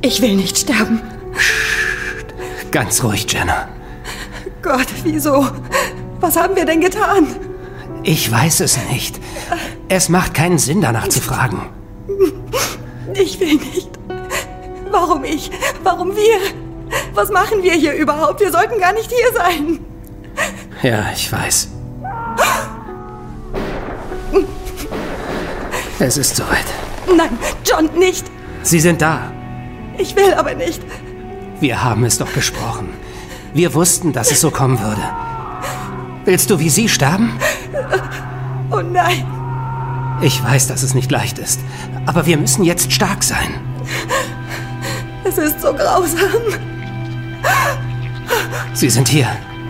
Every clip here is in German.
Ich will nicht sterben. Ganz ruhig, Jenna. Gott, wieso? Was haben wir denn getan? Ich weiß es nicht. Es macht keinen Sinn, danach zu fragen. Ich will nicht. Warum ich? Warum wir? Was machen wir hier überhaupt? Wir sollten gar nicht hier sein. Ja, ich weiß. Es ist soweit. Nein, John, nicht. Sie sind da. Ich will aber nicht. Wir haben es doch besprochen. Wir wussten, dass es so kommen würde. Willst du wie sie sterben? Oh nein. Ich weiß, dass es nicht leicht ist. Aber wir müssen jetzt stark sein. Es ist so grausam. Sie sind hier.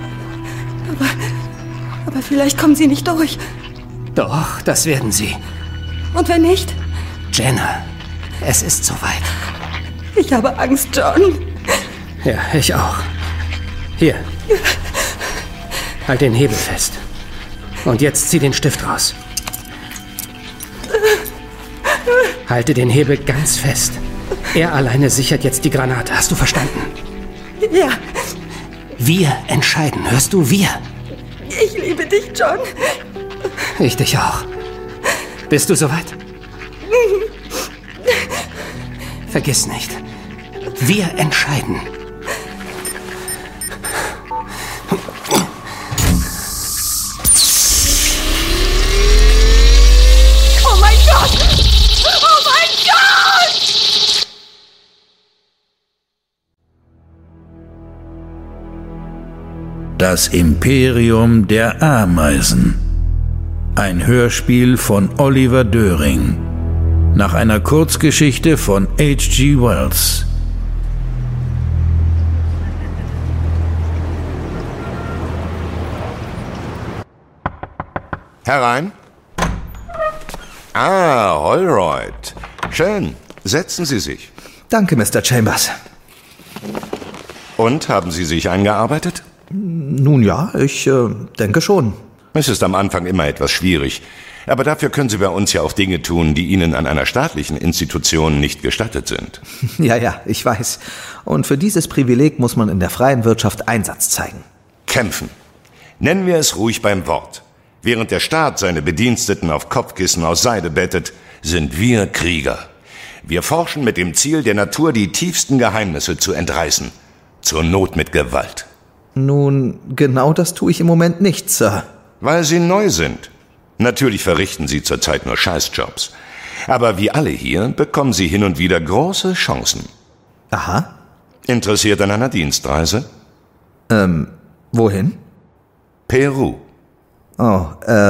Aber vielleicht kommen sie nicht durch. Doch, das werden sie. Und wenn nicht? Jenna, es ist soweit. Ich habe Angst, John. Ja, ich auch. Hier. Halt den Hebel fest. Und jetzt zieh den Stift raus. Halte den Hebel ganz fest. Er alleine sichert jetzt die Granate. Hast du verstanden? Ja. Wir entscheiden. Hörst du? Wir. Ich liebe dich, John. Ich dich auch. Bist du soweit? Vergiss nicht. Wir entscheiden. Oh mein Gott! Oh mein Gott! Das Imperium der Ameisen. Ein Hörspiel von Oliver Döring. Nach einer Kurzgeschichte von H.G. Wells. Herein. Ah, Holroyd. Schön. Setzen Sie sich. Danke, Mr. Chambers. Und, haben Sie sich eingearbeitet? Nun ja, ich denke schon. Es ist am Anfang immer etwas schwierig. Aber dafür können Sie bei uns ja auch Dinge tun, die Ihnen an einer staatlichen Institution nicht gestattet sind. Ja, ich weiß. Und für dieses Privileg muss man in der freien Wirtschaft Einsatz zeigen. Kämpfen. Nennen wir es ruhig beim Wort. Während der Staat seine Bediensteten auf Kopfkissen aus Seide bettet, sind wir Krieger. Wir forschen mit dem Ziel, der Natur die tiefsten Geheimnisse zu entreißen. Zur Not mit Gewalt. Nun, genau das tue ich im Moment nicht, Sir. Weil Sie neu sind. Natürlich verrichten Sie zurzeit nur Scheißjobs. Aber wie alle hier bekommen Sie hin und wieder große Chancen. Aha. Interessiert an einer Dienstreise? Wohin? Peru. Oh,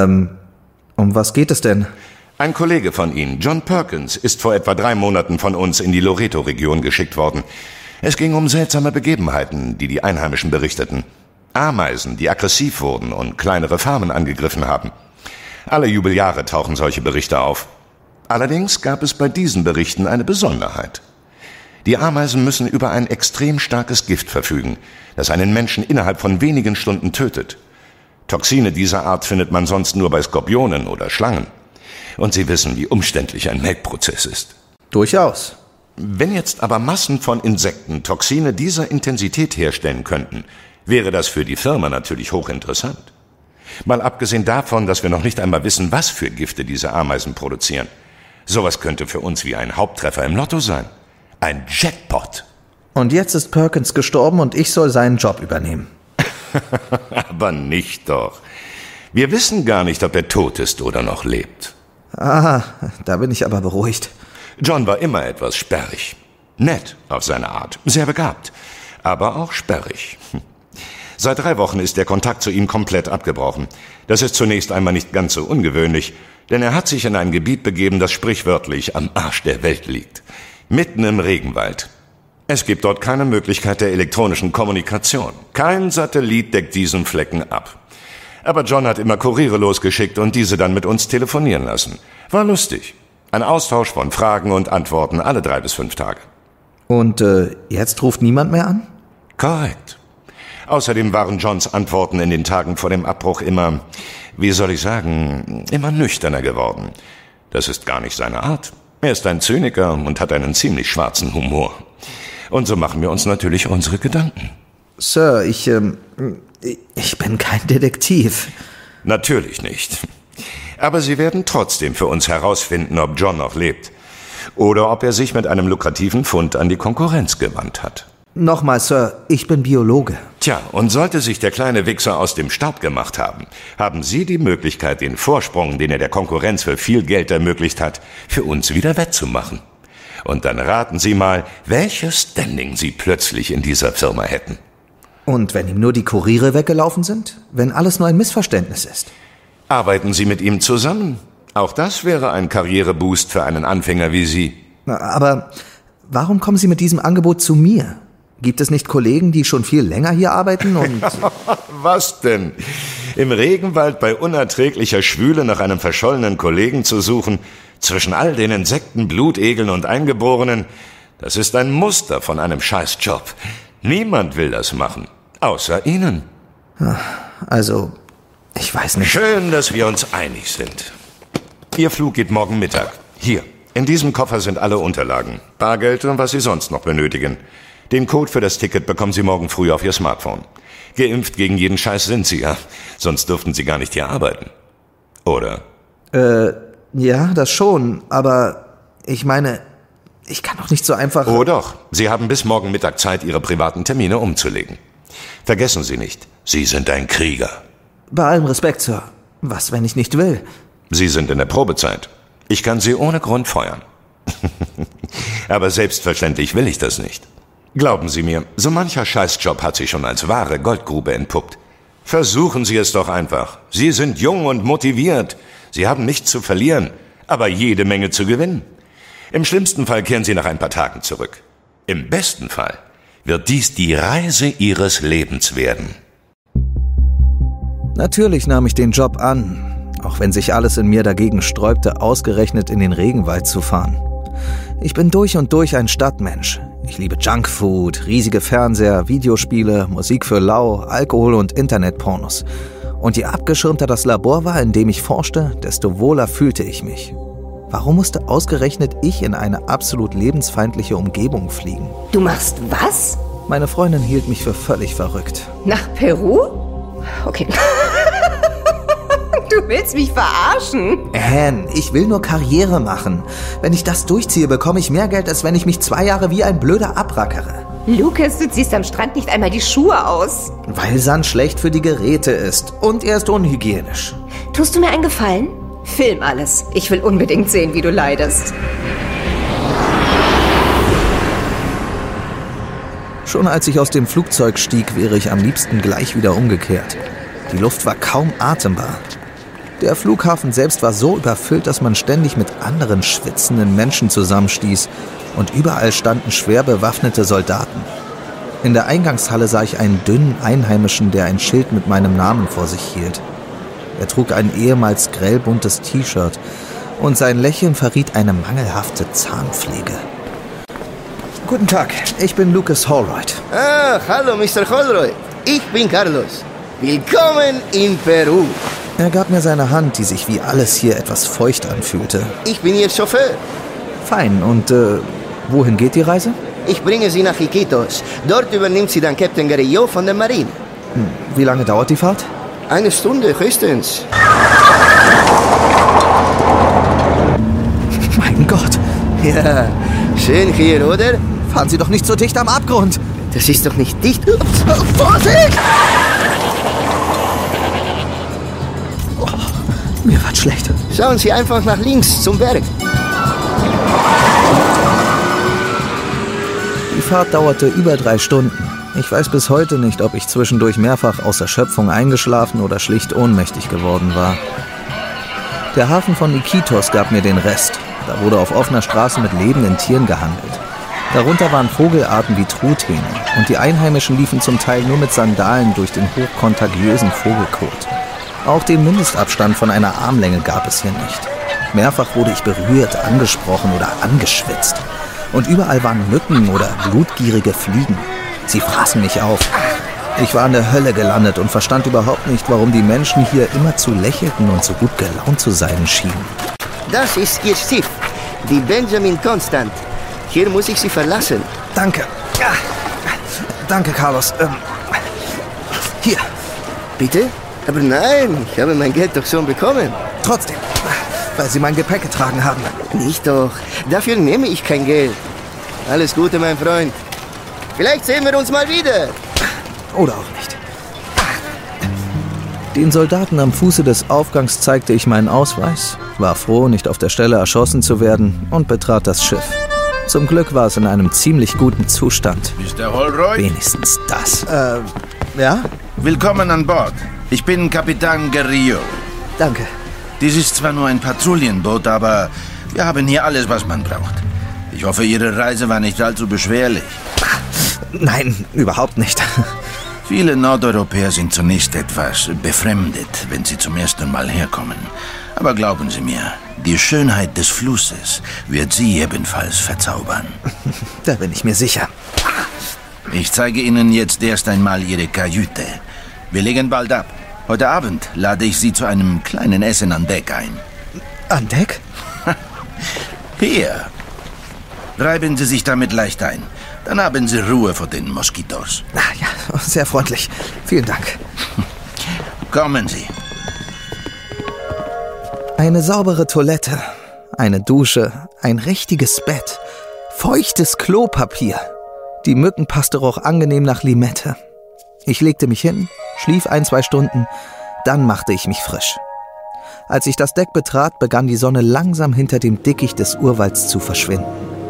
um was geht es denn? Ein Kollege von Ihnen, John Perkins, ist vor etwa 3 Monaten von uns in die Loreto-Region geschickt worden. Es ging um seltsame Begebenheiten, die die Einheimischen berichteten. Ameisen, die aggressiv wurden und kleinere Farmen angegriffen haben. Alle Jubeljahre tauchen solche Berichte auf. Allerdings gab es bei diesen Berichten eine Besonderheit. Die Ameisen müssen über ein extrem starkes Gift verfügen, das einen Menschen innerhalb von wenigen Stunden tötet. Toxine dieser Art findet man sonst nur bei Skorpionen oder Schlangen. Und Sie wissen, wie umständlich ein Melkprozess ist. Durchaus. Wenn jetzt aber Massen von Insekten Toxine dieser Intensität herstellen könnten, wäre das für die Firma natürlich hochinteressant. Mal abgesehen davon, dass wir noch nicht einmal wissen, was für Gifte diese Ameisen produzieren. Sowas könnte für uns wie ein Haupttreffer im Lotto sein. Ein Jackpot. Und jetzt ist Perkins gestorben und ich soll seinen Job übernehmen. Aber nicht doch. Wir wissen gar nicht, ob er tot ist oder noch lebt. Ah, da bin ich aber beruhigt. John war immer etwas sperrig. Nett auf seine Art, sehr begabt, aber auch sperrig. Seit 3 Wochen ist der Kontakt zu ihm komplett abgebrochen. Das ist zunächst einmal nicht ganz so ungewöhnlich, denn er hat sich in ein Gebiet begeben, das sprichwörtlich am Arsch der Welt liegt. Mitten im Regenwald. Es gibt dort keine Möglichkeit der elektronischen Kommunikation. Kein Satellit deckt diesen Flecken ab. Aber John hat immer Kuriere losgeschickt und diese dann mit uns telefonieren lassen. War lustig. Ein Austausch von Fragen und Antworten alle 3 bis 5 Tage. Und jetzt ruft niemand mehr an? Korrekt. Außerdem waren Johns Antworten in den Tagen vor dem Abbruch immer, wie soll ich sagen, immer nüchterner geworden. Das ist gar nicht seine Art. Er ist ein Zyniker und hat einen ziemlich schwarzen Humor. Und so machen wir uns natürlich unsere Gedanken. Sir, ich bin kein Detektiv. Natürlich nicht. Aber Sie werden trotzdem für uns herausfinden, ob John noch lebt. Oder ob er sich mit einem lukrativen Fund an die Konkurrenz gewandt hat. Nochmal, Sir, ich bin Biologe. Tja, und sollte sich der kleine Wichser aus dem Staub gemacht haben, haben Sie die Möglichkeit, den Vorsprung, den er der Konkurrenz für viel Geld ermöglicht hat, für uns wieder wettzumachen. Und dann raten Sie mal, welches Standing Sie plötzlich in dieser Firma hätten. Und wenn ihm nur die Kuriere weggelaufen sind? Wenn alles nur ein Missverständnis ist? Arbeiten Sie mit ihm zusammen? Auch das wäre ein Karriereboost für einen Anfänger wie Sie. Aber warum kommen Sie mit diesem Angebot zu mir? Gibt es nicht Kollegen, die schon viel länger hier arbeiten und... Was denn? Im Regenwald bei unerträglicher Schwüle nach einem verschollenen Kollegen zu suchen, zwischen all den Insekten, Blutegeln und Eingeborenen, das ist ein Muster von einem Scheißjob. Niemand will das machen, außer Ihnen. Also, ich weiß nicht. Schön, dass wir uns einig sind. Ihr Flug geht morgen Mittag. Hier, in diesem Koffer sind alle Unterlagen, Bargeld und was Sie sonst noch benötigen. Den Code für das Ticket bekommen Sie morgen früh auf Ihr Smartphone. Geimpft gegen jeden Scheiß sind Sie ja, sonst dürften Sie gar nicht hier arbeiten. Oder? Ja, das schon, aber ich meine, ich kann doch nicht so einfach... Oh doch, Sie haben bis morgen Mittag Zeit, Ihre privaten Termine umzulegen. Vergessen Sie nicht, Sie sind ein Krieger. Bei allem Respekt, Sir. Was, wenn ich nicht will? Sie sind in der Probezeit. Ich kann Sie ohne Grund feuern. Aber selbstverständlich will ich das nicht. Glauben Sie mir, so mancher Scheißjob hat sich schon als wahre Goldgrube entpuppt. Versuchen Sie es doch einfach. Sie sind jung und motiviert. Sie haben nichts zu verlieren, aber jede Menge zu gewinnen. Im schlimmsten Fall kehren Sie nach ein paar Tagen zurück. Im besten Fall wird dies die Reise Ihres Lebens werden. Natürlich nahm ich den Job an, auch wenn sich alles in mir dagegen sträubte, ausgerechnet in den Regenwald zu fahren. Ich bin durch und durch ein Stadtmensch. Ich liebe Junkfood, riesige Fernseher, Videospiele, Musik für lau, Alkohol und Internetpornos. Und je abgeschirmter das Labor war, in dem ich forschte, desto wohler fühlte ich mich. Warum musste ausgerechnet ich in eine absolut lebensfeindliche Umgebung fliegen? Du machst was? Meine Freundin hielt mich für völlig verrückt. Nach Peru? Okay. Du willst mich verarschen? Anne, ich will nur Karriere machen. Wenn ich das durchziehe, bekomme ich mehr Geld, als wenn ich mich 2 Jahre wie ein Blöder abrackere. Lucas, du ziehst am Strand nicht einmal die Schuhe aus. Weil Sand schlecht für die Geräte ist. Und er ist unhygienisch. Tust du mir einen Gefallen? Film alles. Ich will unbedingt sehen, wie du leidest. Schon als ich aus dem Flugzeug stieg, wäre ich am liebsten gleich wieder umgekehrt. Die Luft war kaum atembar. Der Flughafen selbst war so überfüllt, dass man ständig mit anderen schwitzenden Menschen zusammenstieß und überall standen schwer bewaffnete Soldaten. In der Eingangshalle sah ich einen dünnen Einheimischen, der ein Schild mit meinem Namen vor sich hielt. Er trug ein ehemals grellbuntes T-Shirt und sein Lächeln verriet eine mangelhafte Zahnpflege. Guten Tag, ich bin Lucas Holroyd. Ah, hallo Mr. Holroyd. Ich bin Carlos. Willkommen in Peru. Er gab mir seine Hand, die sich wie alles hier etwas feucht anfühlte. Ich bin Ihr Chauffeur. Fein, und wohin geht die Reise? Ich bringe Sie nach Iquitos. Dort übernimmt Sie dann Captain Guerrillo von der Marine. Wie lange dauert die Fahrt? 1 Stunde höchstens. Mein Gott. Ja, schön hier, oder? Fahren Sie doch nicht so dicht am Abgrund. Das ist doch nicht dicht. Ups, Vorsicht! Oh, mir wird schlecht. Schauen Sie einfach nach links zum Berg. Die Fahrt dauerte über 3 Stunden. Ich weiß bis heute nicht, ob ich zwischendurch mehrfach aus Erschöpfung eingeschlafen oder schlicht ohnmächtig geworden war. Der Hafen von Iquitos gab mir den Rest. Da wurde auf offener Straße mit lebenden Tieren gehandelt. Darunter waren Vogelarten wie Truthähne und die Einheimischen liefen zum Teil nur mit Sandalen durch den hochkontagiösen Vogelkot. Auch den Mindestabstand von einer Armlänge gab es hier nicht. Mehrfach wurde ich berührt, angesprochen oder angeschwitzt. Und überall waren Mücken oder blutgierige Fliegen. Sie fraßen mich auf. Ich war in der Hölle gelandet und verstand überhaupt nicht, warum die Menschen hier immerzu lächelten und so gut gelaunt zu sein schienen. Das ist Ihr Schiff, die Benjamin Constant. Hier muss ich Sie verlassen. Danke. Ja. Danke, Carlos. Hier. Bitte? Aber nein, ich habe mein Geld doch schon bekommen. Trotzdem, weil Sie mein Gepäck getragen haben. Nicht doch. Dafür nehme ich kein Geld. Alles Gute, mein Freund. Vielleicht sehen wir uns mal wieder. Oder auch nicht. Den Soldaten am Fuße des Aufgangs zeigte ich meinen Ausweis, war froh, nicht auf der Stelle erschossen zu werden und betrat das Schiff. Zum Glück war es in einem ziemlich guten Zustand. Mr. Holroyd? Wenigstens das. Ja? Willkommen an Bord. Ich bin Kapitän Guerrillo. Danke. Dies ist zwar nur ein Patrouillenboot, aber wir haben hier alles, was man braucht. Ich hoffe, Ihre Reise war nicht allzu beschwerlich. Nein, überhaupt nicht. Viele Nordeuropäer sind zunächst etwas befremdet, wenn sie zum ersten Mal herkommen. Aber glauben Sie mir, die Schönheit des Flusses wird Sie ebenfalls verzaubern. Da bin ich mir sicher. Ich zeige Ihnen jetzt erst einmal Ihre Kajüte. Wir legen bald ab. Heute Abend lade ich Sie zu einem kleinen Essen an Deck ein. An Deck? Hier. Reiben Sie sich damit leicht ein. Dann haben Sie Ruhe vor den Moskitos. Ja, sehr freundlich. Vielen Dank. Kommen Sie. Eine saubere Toilette, eine Dusche, ein richtiges Bett, feuchtes Klopapier. Die Mückenpaste roch angenehm nach Limette. Ich legte mich hin, schlief 1-2 Stunden, dann machte ich mich frisch. Als ich das Deck betrat, begann die Sonne langsam hinter dem Dickicht des Urwalds zu verschwinden.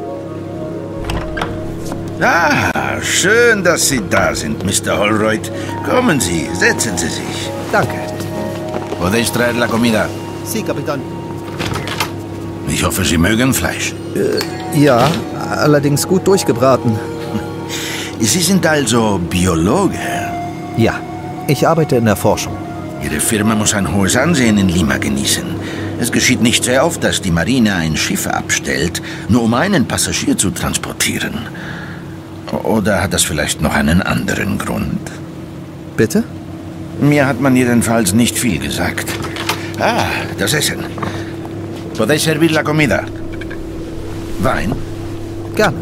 Ah, schön, dass Sie da sind, Mr. Holroyd. Kommen Sie, setzen Sie sich. Danke. ¿Podéis traer la comida? Sí, Capitán. Ich hoffe, Sie mögen Fleisch. Ja, allerdings gut durchgebraten. Sie sind also Biologe? Ja, ich arbeite in der Forschung. Ihre Firma muss ein hohes Ansehen in Lima genießen. Es geschieht nicht sehr oft, dass die Marine ein Schiff abstellt, nur um einen Passagier zu transportieren. Oder hat das vielleicht noch einen anderen Grund? Bitte? Mir hat man jedenfalls nicht viel gesagt. Ah, das Essen. ¿Podéis servir la comida? Wein? Gerne.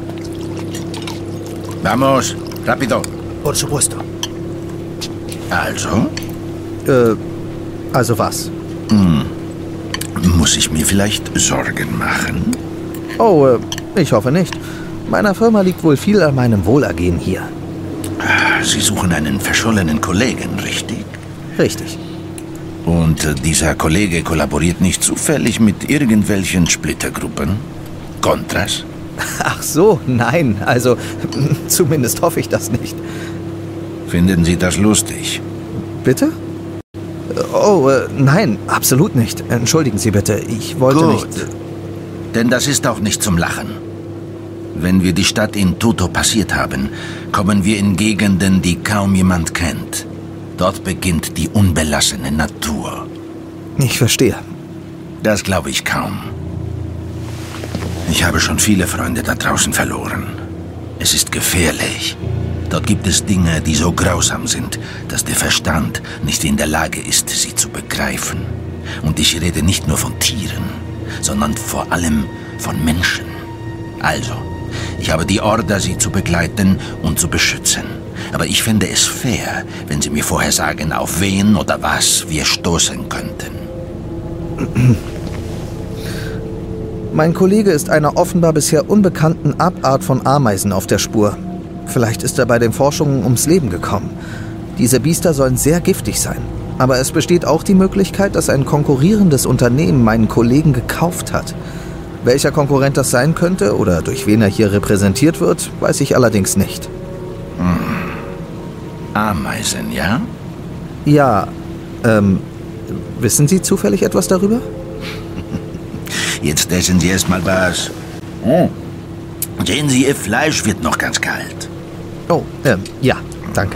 Vamos, rápido. Por supuesto. Also? Also was? Muss ich mir vielleicht Sorgen machen? Oh, ich hoffe nicht. Meiner Firma liegt wohl viel an meinem Wohlergehen hier. Sie suchen einen verschollenen Kollegen, richtig? Richtig. Und dieser Kollege kollaboriert nicht zufällig mit irgendwelchen Splittergruppen? Contras? Ach so, nein. Also, zumindest hoffe ich das nicht. Finden Sie das lustig? Bitte? Oh, nein, absolut nicht. Entschuldigen Sie bitte, ich wollte Gut. nicht... Denn das ist auch nicht zum Lachen. Wenn wir die Stadt in Tuto passiert haben, kommen wir in Gegenden, die kaum jemand kennt. Dort beginnt die unbelassene Natur. Ich verstehe. Das glaube ich kaum. Ich habe schon viele Freunde da draußen verloren. Es ist gefährlich. Dort gibt es Dinge, die so grausam sind, dass der Verstand nicht in der Lage ist, sie zu begreifen. Und ich rede nicht nur von Tieren, sondern vor allem von Menschen. Also, ich habe die Order, sie zu begleiten und zu beschützen. Aber ich fände es fair, wenn Sie mir vorher sagen, auf wen oder was wir stoßen könnten. Mein Kollege ist einer offenbar bisher unbekannten Abart von Ameisen auf der Spur. Vielleicht ist er bei den Forschungen ums Leben gekommen. Diese Biester sollen sehr giftig sein. Aber es besteht auch die Möglichkeit, dass ein konkurrierendes Unternehmen meinen Kollegen gekauft hat. Welcher Konkurrent das sein könnte oder durch wen er hier repräsentiert wird, weiß ich allerdings nicht. Ameisen, ja? Ja, wissen Sie zufällig etwas darüber? Jetzt essen Sie erst mal was. Sehen Sie, Ihr Fleisch wird noch ganz kalt. Oh, ja, danke.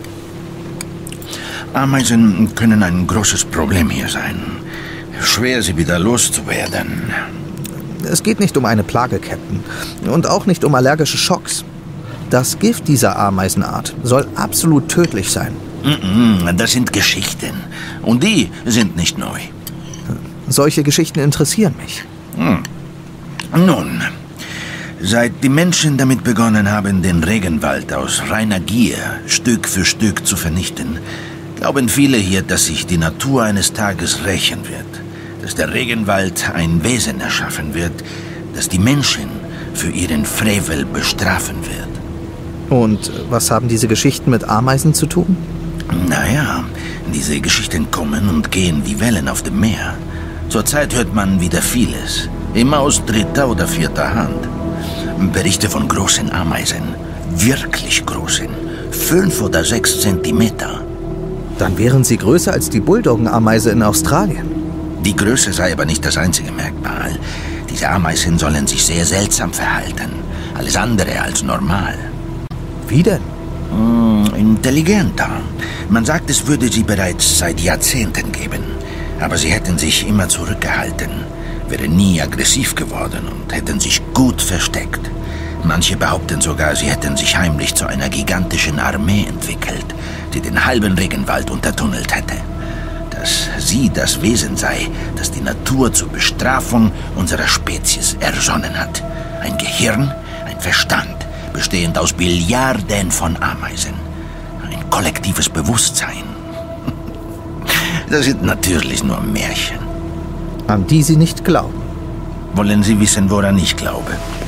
Ameisen können ein großes Problem hier sein. Schwer, sie wieder loszuwerden. Es geht nicht um eine Plage, Captain. Und auch nicht um allergische Schocks. Das Gift dieser Ameisenart soll absolut tödlich sein. Das sind Geschichten. Und die sind nicht neu. Solche Geschichten interessieren mich. Nun, Seit die Menschen damit begonnen haben, den Regenwald aus reiner Gier Stück für Stück zu vernichten, glauben viele hier, dass sich die Natur eines Tages rächen wird, dass der Regenwald ein Wesen erschaffen wird, das die Menschen für ihren Frevel bestrafen wird. Und was haben diese Geschichten mit Ameisen zu tun? Naja, diese Geschichten kommen und gehen wie Wellen auf dem Meer. Zurzeit hört man wieder vieles, immer aus dritter oder vierter Hand. Berichte von großen Ameisen, wirklich großen, 5 oder 6 Zentimeter. Dann wären sie größer als die Bulldoggenameise in Australien. Die Größe sei aber nicht das einzige Merkmal. Diese Ameisen sollen sich sehr seltsam verhalten. Alles andere als normal. Wie denn? Intelligenter. Man sagt, es würde sie bereits seit Jahrzehnten geben. Aber sie hätten sich immer zurückgehalten, wären nie aggressiv geworden und hätten sich gut versteckt. Manche behaupten sogar, sie hätten sich heimlich zu einer gigantischen Armee entwickelt, die den halben Regenwald untertunnelt hätte. Dass sie das Wesen sei, das die Natur zur Bestrafung unserer Spezies ersonnen hat. Ein Gehirn, ein Verstand, bestehend aus Billiarden von Ameisen. Ein kollektives Bewusstsein. Das sind natürlich nur Märchen. An die Sie nicht glauben. Wollen Sie wissen, woran ich glaube?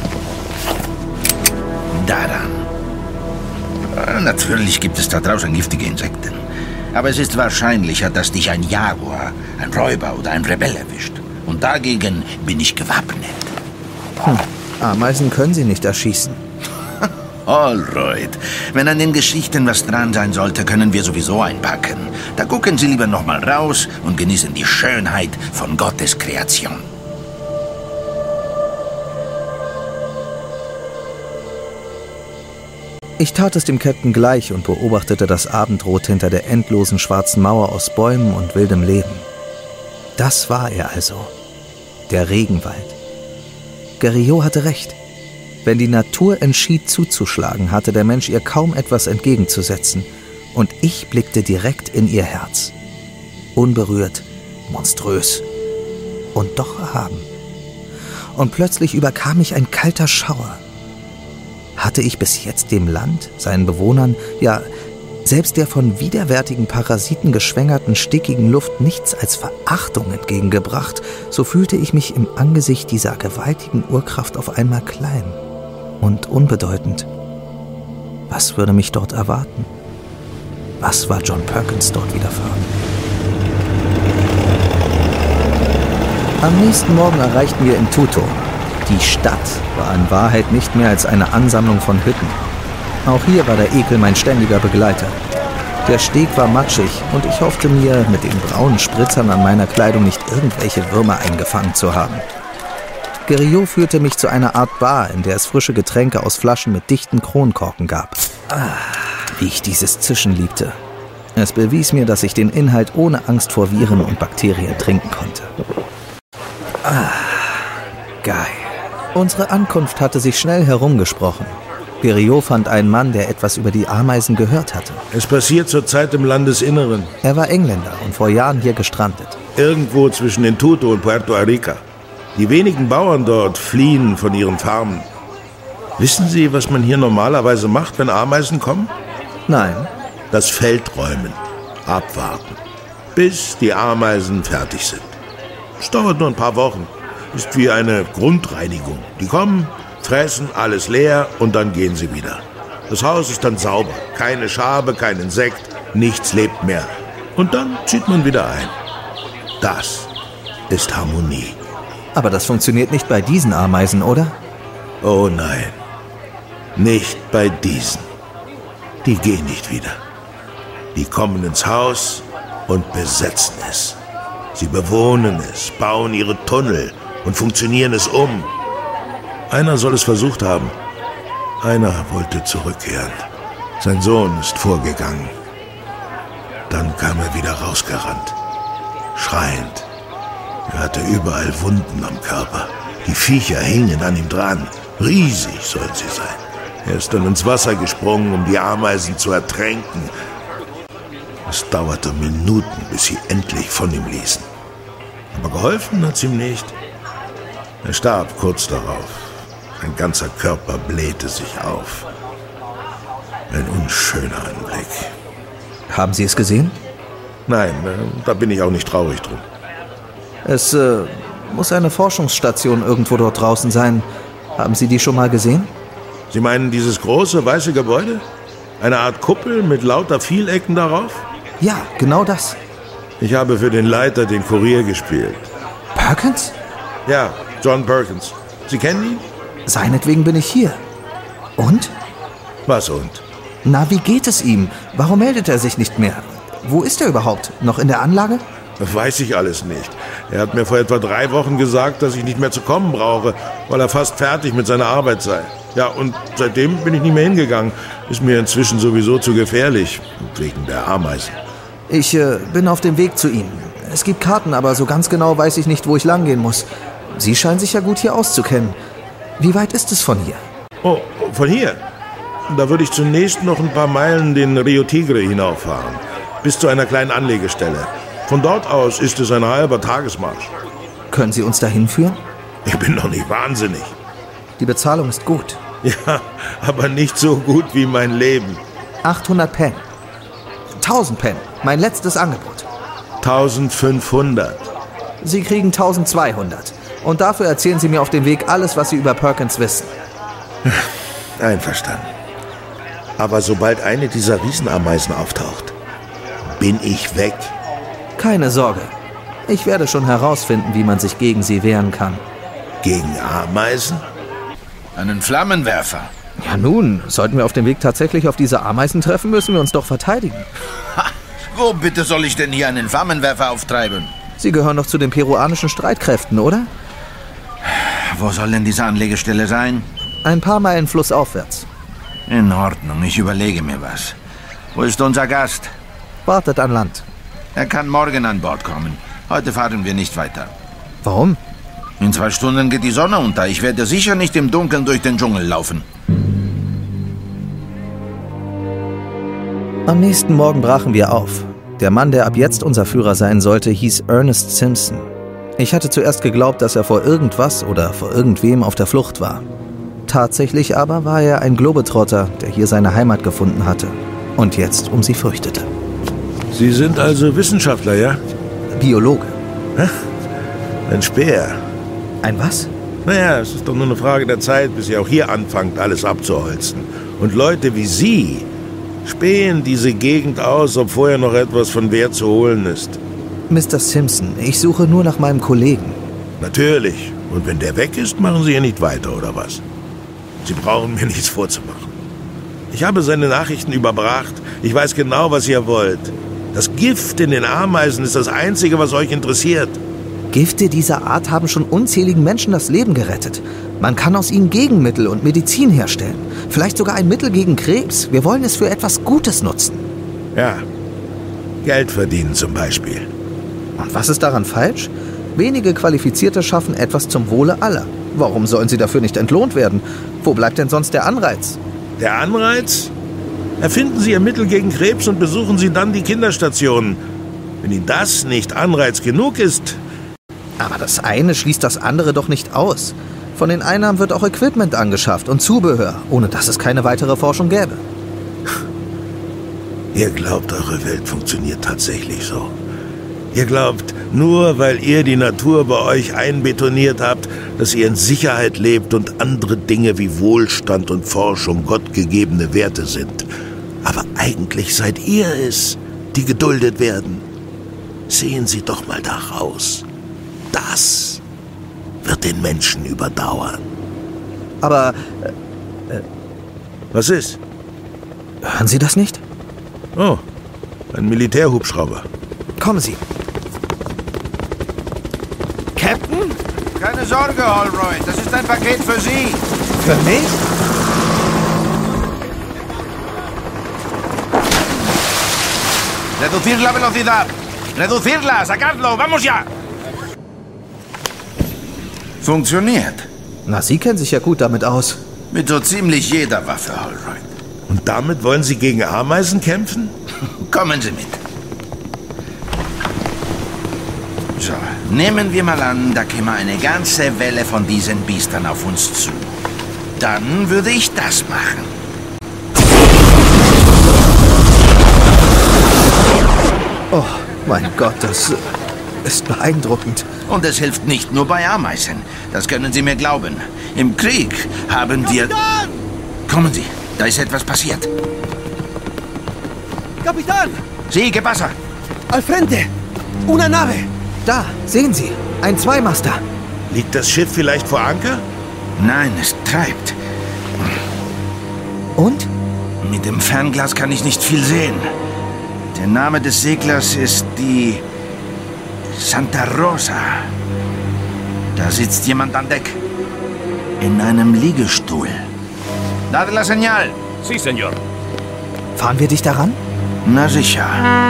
Daran. Natürlich gibt es da draußen giftige Insekten. Aber es ist wahrscheinlicher, dass dich ein Jaguar, ein Räuber oder ein Rebell erwischt. Und dagegen bin ich gewappnet. Ameisen können Sie nicht erschießen. Alright. Wenn an den Geschichten was dran sein sollte, können wir sowieso einpacken. Da gucken Sie lieber noch mal raus und genießen die Schönheit von Gottes Kreation. Ich tat es dem Captain gleich und beobachtete das Abendrot hinter der endlosen schwarzen Mauer aus Bäumen und wildem Leben. Das war er also. Der Regenwald. Guerriot hatte recht. Wenn die Natur entschied zuzuschlagen, hatte der Mensch ihr kaum etwas entgegenzusetzen. Und ich blickte direkt in ihr Herz. Unberührt, monströs und doch erhaben. Und plötzlich überkam mich ein kalter Schauer. Hatte ich bis jetzt dem Land, seinen Bewohnern, ja, selbst der von widerwärtigen Parasiten geschwängerten, stickigen Luft nichts als Verachtung entgegengebracht, so fühlte ich mich im Angesicht dieser gewaltigen Urkraft auf einmal klein und unbedeutend. Was würde mich dort erwarten? Was war John Perkins dort widerfahren? Am nächsten Morgen erreichten wir Entuto. Die Stadt war in Wahrheit nicht mehr als eine Ansammlung von Hütten. Auch hier war der Ekel mein ständiger Begleiter. Der Steg war matschig und ich hoffte mir, mit den braunen Spritzern an meiner Kleidung nicht irgendwelche Würmer eingefangen zu haben. Guerriot führte mich zu einer Art Bar, in der es frische Getränke aus Flaschen mit dichten Kronkorken gab. Wie ich dieses Zischen liebte. Es bewies mir, dass ich den Inhalt ohne Angst vor Viren und Bakterien trinken konnte. Geil. Unsere Ankunft hatte sich schnell herumgesprochen. Guerriot fand einen Mann, der etwas über die Ameisen gehört hatte. Es passiert zurzeit im Landesinneren. Er war Engländer und vor Jahren hier gestrandet. Irgendwo zwischen Entuto und Puerto Rica. Die wenigen Bauern dort fliehen von ihren Farmen. Wissen Sie, was man hier normalerweise macht, wenn Ameisen kommen? Nein. Das Feld räumen. Abwarten. Bis die Ameisen fertig sind. Es dauert nur ein paar Wochen. Ist wie eine Grundreinigung. Die kommen, fressen alles leer und dann gehen sie wieder. Das Haus ist dann sauber. Keine Schabe, kein Insekt, nichts lebt mehr. Und dann zieht man wieder ein. Das ist Harmonie. Aber das funktioniert nicht bei diesen Ameisen, oder? Oh nein, nicht bei diesen. Die gehen nicht wieder. Die kommen ins Haus und besetzen es. Sie bewohnen es, bauen ihre Tunnel und funktionieren es um. Einer soll es versucht haben. Einer wollte zurückkehren. Sein Sohn ist vorgegangen. Dann kam er wieder rausgerannt, schreiend. Er hatte überall Wunden am Körper. Die Viecher hingen an ihm dran. Riesig sollen sie sein. Er ist dann ins Wasser gesprungen, um die Ameisen zu ertränken. Es dauerte Minuten, bis sie endlich von ihm ließen. Aber geholfen hat's ihm nicht. Er starb kurz darauf. Mein ganzer Körper blähte sich auf. Ein unschöner Anblick. Haben Sie es gesehen? Nein, da bin ich auch nicht traurig drum. Es muss eine Forschungsstation irgendwo dort draußen sein. Haben Sie die schon mal gesehen? Sie meinen dieses große weiße Gebäude? Eine Art Kuppel mit lauter Vielecken darauf? Ja, genau das. Ich habe für den Leiter den Kurier gespielt. Perkins? Ja, John Perkins. Sie kennen ihn? Seinetwegen bin ich hier. Und? Was und? Na, wie geht es ihm? Warum meldet er sich nicht mehr? Wo ist er überhaupt? Noch in der Anlage? Das weiß ich alles nicht. Er hat mir vor etwa 3 Wochen gesagt, dass ich nicht mehr zu kommen brauche, weil er fast fertig mit seiner Arbeit sei. Ja, und seitdem bin ich nicht mehr hingegangen. Ist mir inzwischen sowieso zu gefährlich, wegen der Ameisen. Ich bin auf dem Weg zu ihm. Es gibt Karten, aber so ganz genau weiß ich nicht, wo ich lang gehen muss. Sie scheinen sich ja gut hier auszukennen. Wie weit ist es von hier? Oh, von hier? Da würde ich zunächst noch ein paar Meilen den Rio Tigre hinauffahren, bis zu einer kleinen Anlegestelle. Von dort aus ist es ein halber Tagesmarsch. Können Sie uns dahin führen? Ich bin doch nicht wahnsinnig. Die Bezahlung ist gut. Ja, aber nicht so gut wie mein Leben. 800 Pen. 1000 Pen. Mein letztes Angebot. 1500. Sie kriegen 1200. Und dafür erzählen Sie mir auf dem Weg alles, was Sie über Perkins wissen. Einverstanden. Aber sobald eine dieser Riesenameisen auftaucht, bin ich weg. Keine Sorge. Ich werde schon herausfinden, wie man sich gegen sie wehren kann. Gegen Ameisen? Einen Flammenwerfer. Ja nun, sollten wir auf dem Weg tatsächlich auf diese Ameisen treffen, müssen wir uns doch verteidigen. Ha, wo bitte soll ich denn hier einen Flammenwerfer auftreiben? Sie gehören doch zu den peruanischen Streitkräften, oder? Wo soll denn diese Anlegestelle sein? Ein paar Meilen flussaufwärts. In Ordnung, ich überlege mir was. Wo ist unser Gast? Wartet an Land. Er kann morgen an Bord kommen. Heute fahren wir nicht weiter. Warum? In 2 Stunden geht die Sonne unter. Ich werde sicher nicht im Dunkeln durch den Dschungel laufen. Am nächsten Morgen brachen wir auf. Der Mann, der ab jetzt unser Führer sein sollte, hieß Ernest Simpson. Ich hatte zuerst geglaubt, dass er vor irgendwas oder vor irgendwem auf der Flucht war. Tatsächlich aber war er ein Globetrotter, der hier seine Heimat gefunden hatte und jetzt um sie fürchtete. Sie sind also Wissenschaftler, ja? Biologe. Ach, ein Späher. Ein was? Naja, es ist doch nur eine Frage der Zeit, bis ihr auch hier anfangt, alles abzuholzen. Und Leute wie Sie spähen diese Gegend aus, ob vorher noch etwas von Wert zu holen ist. Mr. Simpson, ich suche nur nach meinem Kollegen. Natürlich. Und wenn der weg ist, machen Sie ja nicht weiter, oder was? Sie brauchen mir nichts vorzumachen. Ich habe seine Nachrichten überbracht. Ich weiß genau, was ihr wollt. Das Gift in den Ameisen ist das Einzige, was euch interessiert. Gifte dieser Art haben schon unzähligen Menschen das Leben gerettet. Man kann aus ihnen Gegenmittel und Medizin herstellen. Vielleicht sogar ein Mittel gegen Krebs. Wir wollen es für etwas Gutes nutzen. Ja, Geld verdienen zum Beispiel. Und was ist daran falsch? Wenige Qualifizierte schaffen etwas zum Wohle aller. Warum sollen sie dafür nicht entlohnt werden? Wo bleibt denn sonst der Anreiz? Der Anreiz? Erfinden Sie Ihr Mittel gegen Krebs und besuchen Sie dann die Kinderstationen. Wenn Ihnen das nicht Anreiz genug ist. Aber das eine schließt das andere doch nicht aus. Von den Einnahmen wird auch Equipment angeschafft und Zubehör, ohne dass es keine weitere Forschung gäbe. Ihr glaubt, eure Welt funktioniert tatsächlich so. Ihr glaubt, nur weil ihr die Natur bei euch einbetoniert habt, dass ihr in Sicherheit lebt und andere Dinge wie Wohlstand und Forschung gottgegebene Werte sind. Aber eigentlich seid ihr es, die geduldet werden. Sehen Sie doch mal da raus. Das wird den Menschen überdauern. Aber... Was ist? Hören Sie das nicht? Oh, ein Militärhubschrauber. Kommen Sie. Captain? Keine Sorge, Holroyd. Das ist ein Paket für Sie. Für mich? Reducir la velocidad. Reducirla. Sacadlo. Vamos ya. Funktioniert. Na, Sie kennen sich ja gut damit aus. Mit so ziemlich jeder Waffe, Holroyd. Und damit wollen Sie gegen Ameisen kämpfen? Kommen Sie mit. So, nehmen wir mal an, da käme eine ganze Welle von diesen Biestern auf uns zu. Dann würde ich das machen. Oh, mein Gott, das ist beeindruckend. Und es hilft nicht nur bei Ameisen. Das können Sie mir glauben. Im Krieg haben wir... Kommen Sie, da ist etwas passiert. Capitán! Sí, ¿qué pasa? Al frente! Una nave! Da, sehen Sie, ein Zweimaster. Liegt das Schiff vielleicht vor Anker? Nein, es treibt. Und? Mit dem Fernglas kann ich nicht viel sehen. Der Name des Seglers ist die Santa Rosa. Da sitzt jemand an Deck. In einem Liegestuhl. Dad la señal. Sí, señor. Fahren wir dich daran? Na sicher.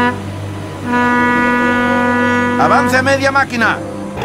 Avance media máquina.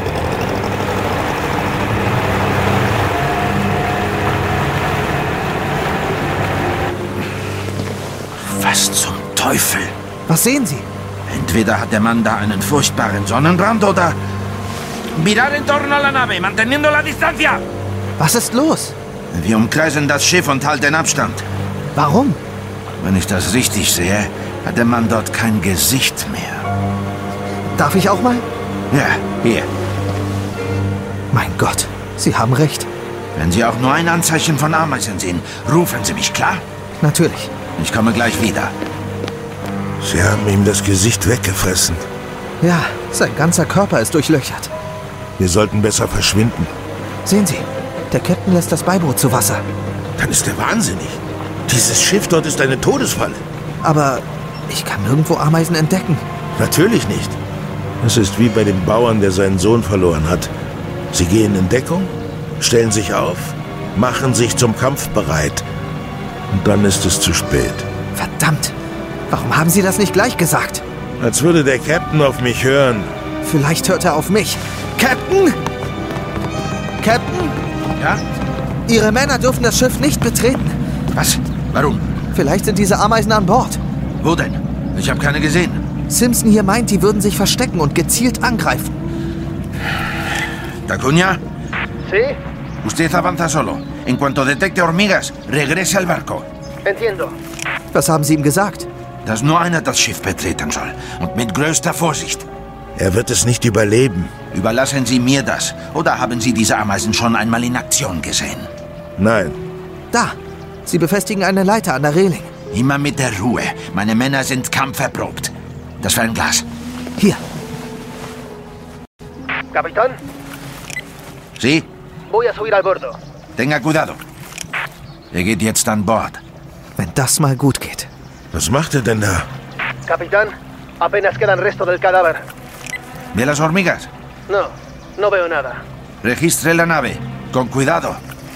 Was zum Teufel? Was sehen Sie? Entweder hat der Mann da einen furchtbaren Sonnenbrand oder... Mirar en torno a la nave, manteniendo la distancia. Was ist los? Wir umkreisen das Schiff und halten Abstand. Warum? Wenn ich das richtig sehe, hat der Mann dort kein Gesicht mehr. Darf ich auch mal? Ja, hier. Mein Gott, Sie haben recht. Wenn Sie auch nur ein Anzeichen von Ameisen sehen, rufen Sie mich, klar? Natürlich. Ich komme gleich wieder. Sie haben ihm das Gesicht weggefressen. Ja, sein ganzer Körper ist durchlöchert. Wir sollten besser verschwinden. Sehen Sie, der Captain lässt das Beiboot zu Wasser. Dann ist er wahnsinnig. Dieses Schiff dort ist eine Todesfalle. Aber ich kann nirgendwo Ameisen entdecken. Natürlich nicht. Es ist wie bei dem Bauern, der seinen Sohn verloren hat. Sie gehen in Deckung, stellen sich auf, machen sich zum Kampf bereit. Und dann ist es zu spät. Verdammt! Warum haben Sie das nicht gleich gesagt? Als würde der Captain auf mich hören. Vielleicht hört er auf mich. Captain! Captain? Ja? Ihre Männer dürfen das Schiff nicht betreten. Was? Warum? Vielleicht sind diese Ameisen an Bord. Wo denn? Ich habe keine gesehen. Simpson hier meint, die würden sich verstecken und gezielt angreifen. Tacuña? ¿Sí? Usted avanza solo. En cuanto detecte hormigas, regrese al barco. Entiendo. Was haben Sie ihm gesagt? Dass nur einer das Schiff betreten soll. Und mit größter Vorsicht. Er wird es nicht überleben. Überlassen Sie mir das. Oder haben Sie diese Ameisen schon einmal in Aktion gesehen? Nein. Da! Sie befestigen eine Leiter an der Reling. Immer mit der Ruhe. Meine Männer sind kampferprobt. Das für ein Glas. Hier. Capitán, Sie? voy a subir al bordo. Tenga cuidado. Er geht jetzt an Bord. Wenn das mal gut geht. Was macht er denn da? Capitán, apenas quedan restos del cadáver. ¿Ve las hormigas? No, no veo nada. Registre la nave. Con cuidado.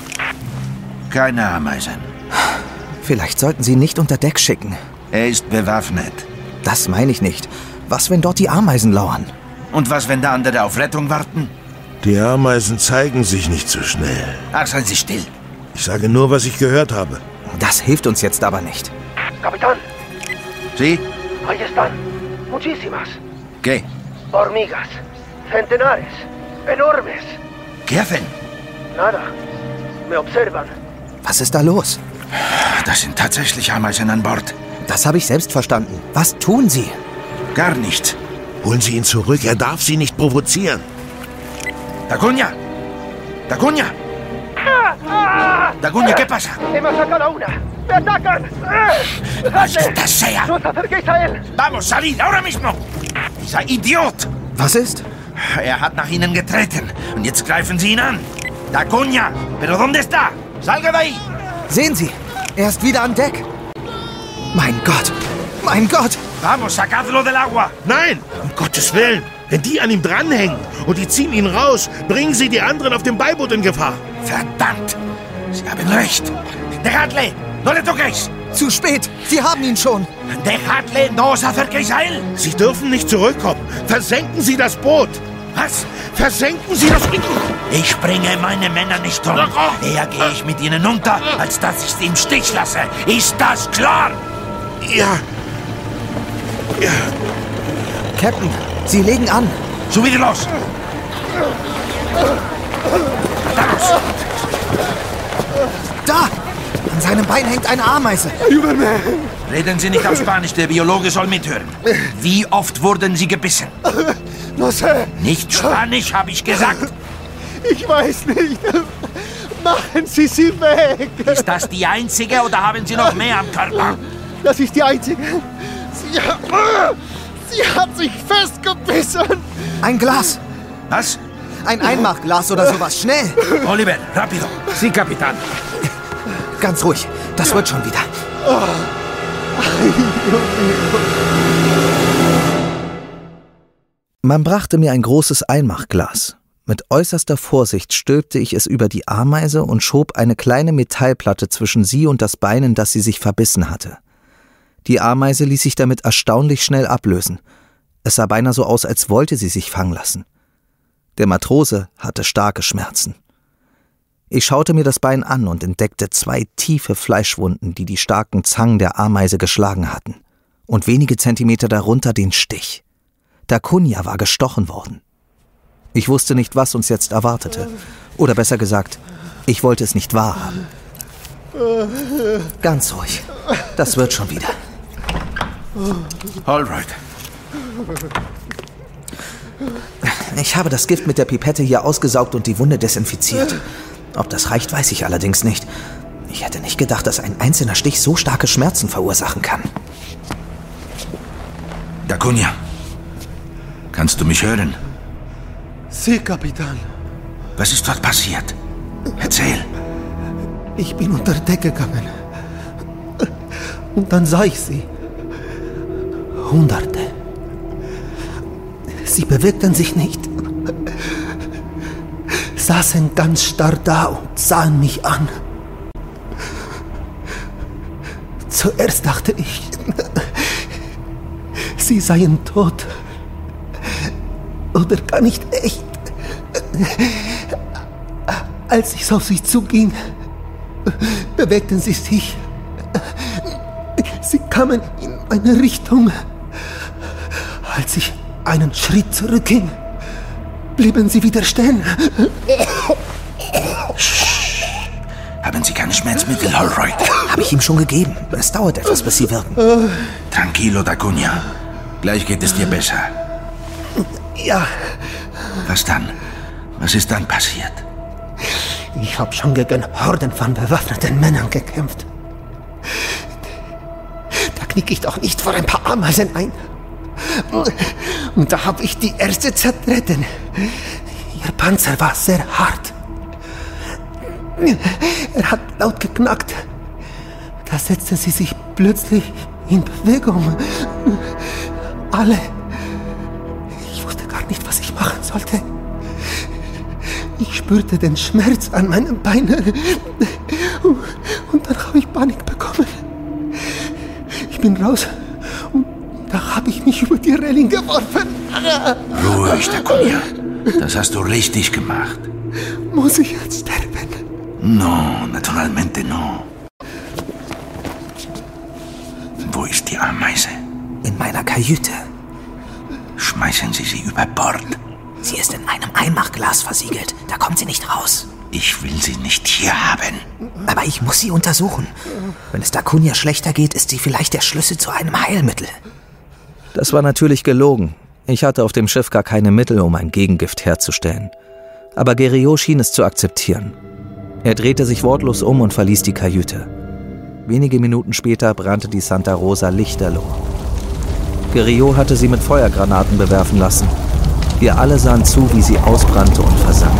Keine Ameisen. Vielleicht sollten Sie nicht unter Deck schicken. Er ist bewaffnet. Das meine ich nicht. Was, wenn dort die Ameisen lauern? Und was, wenn da andere auf Rettung warten? Die Ameisen zeigen sich nicht so schnell. Ach, seien Sie still. Ich sage nur, was ich gehört habe. Das hilft uns jetzt aber nicht. Capitán, ¿Sí? ahí están. Muchísimas. ¿Qué? Hormigas. Centenares. Enormes. ¿Qué hacen? Nada. Me observan. Was ist da los? Das sind tatsächlich Ameisen an Bord. Das habe ich selbst verstanden. Was tun Sie? Gar nichts. Holen Sie ihn zurück, er darf Sie nicht provozieren. Tacuña. Tacuña. Tacuña, ¿qué pasa? Hemos sacado a una. ¡Me atacan! ¡Maldita sea! ¡No os acerquéis a él! ¡Vamos, salid, ahora mismo! Dieser Idiot! Was ist? Er hat nach Ihnen getreten. Und jetzt greifen Sie ihn an. Tacuña, ¿pero dónde está? ¡Salga de ahí! Sehen Sie, er ist wieder an Deck. Mein Gott! Mein Gott! Vamos, sacadlo del agua! Nein, um Gottes Willen. Wenn die an ihm dranhängen und die ziehen ihn raus, bringen sie die anderen auf dem Beiboot in Gefahr. Verdammt! Sie haben recht. Dejadle! ¡No le toquéis! Zu spät! Sie haben ihn schon! Dejadle! ¡No os acerquéis a él! Sie dürfen nicht zurückkommen. Versenken Sie das Boot. Was? Versenken Sie das... Ich bringe meine Männer nicht um. Eher gehe ich mit ihnen unter, als dass ich sie im Stich lasse. Ist das klar? Ja. Ja. Captain, Sie legen an. Subid los! Vamos! seinem Bein hängt eine Ameise. Reden Sie nicht auf Spanisch, der Biologe soll mithören. Wie oft wurden Sie gebissen? No sé. Nicht Spanisch, habe ich gesagt. Ich weiß nicht. Machen Sie sie weg. Ist das die einzige oder haben Sie noch mehr am Körper? Das ist die einzige. Sie hat sich festgebissen. Ein Glas. Was? Ein Einmachglas oder sowas. Schnell. Oliver, rapido. Sie, Kapitän. Ganz ruhig. Das wird schon wieder. Man brachte mir ein großes Einmachglas. Mit äußerster Vorsicht stülpte ich es über die Ameise und schob eine kleine Metallplatte zwischen sie und das Bein, in das sie sich verbissen hatte. Die Ameise ließ sich damit erstaunlich schnell ablösen. Es sah beinahe so aus, als wollte sie sich fangen lassen. Der Matrose hatte starke Schmerzen. Ich schaute mir das Bein an und entdeckte 2 tiefe Fleischwunden, die die starken Zangen der Ameise geschlagen hatten. Und wenige Zentimeter darunter den Stich. Da Cunha war gestochen worden. Ich wusste nicht, was uns jetzt erwartete. Oder besser gesagt, ich wollte es nicht wahrhaben. Ganz ruhig. Das wird schon wieder. Allright. Ich habe das Gift mit der Pipette hier ausgesaugt und die Wunde desinfiziert. Ob das reicht, weiß ich allerdings nicht. Ich hätte nicht gedacht, dass ein einzelner Stich so starke Schmerzen verursachen kann. Da Cunha, kannst du mich hören? Sí, Kapitän. Was ist dort passiert? Erzähl. Ich bin unter Deck gegangen. Und dann sah ich sie. Hunderte. Sie bewegten sich nicht. Saßen ganz starr da und sahen mich an. Zuerst dachte ich, sie seien tot. Oder gar nicht echt. Als ich auf sie zuging, bewegten sie sich. Sie kamen in meine Richtung. Als ich einen Schritt zurückging, blieben sie wieder stehen. Haben Sie keine Schmerzmittel, Holroyd? Habe ich ihm schon gegeben. Es dauert etwas, bis sie wirken. Tranquilo, da Cunha. Gleich geht es dir besser. Ja, Was dann? Was ist dann passiert? ich habe schon gegen Horden von bewaffneten Männern gekämpft. Da knick ich doch nicht vor ein paar Ameisen ein. Und da habe ich die erste zertreten. Ihr Panzer war sehr hart. Er hat laut geknackt. Da setzten sie sich plötzlich in Bewegung. Alle. Ich wusste gar nicht, was ich machen sollte. Ich spürte den Schmerz an meinen Beinen. Und dann habe ich Panik bekommen. Ich bin raus und da habe ich mich über die Reling geworfen. Ruhig, da Cunha. Das hast du richtig gemacht. Muss ich jetzt sterben? No, naturalmente no. Wo ist die Ameise? In meiner Kajüte. Schmeißen Sie sie über Bord. Sie ist in einem Einmachglas versiegelt. Da kommt sie nicht raus. Ich will sie nicht hier haben. Aber ich muss sie untersuchen. Wenn es da Cunha schlechter geht, ist sie vielleicht der Schlüssel zu einem Heilmittel. Das war natürlich gelogen. Ich hatte auf dem Schiff gar keine Mittel, um ein Gegengift herzustellen. Aber Guerrillot schien es zu akzeptieren. Er drehte sich wortlos um und verließ die Kajüte. Wenige Minuten später brannte die Santa Rosa lichterloh. Guerrillot hatte sie mit Feuergranaten bewerfen lassen. Wir alle sahen zu, wie sie ausbrannte und versank.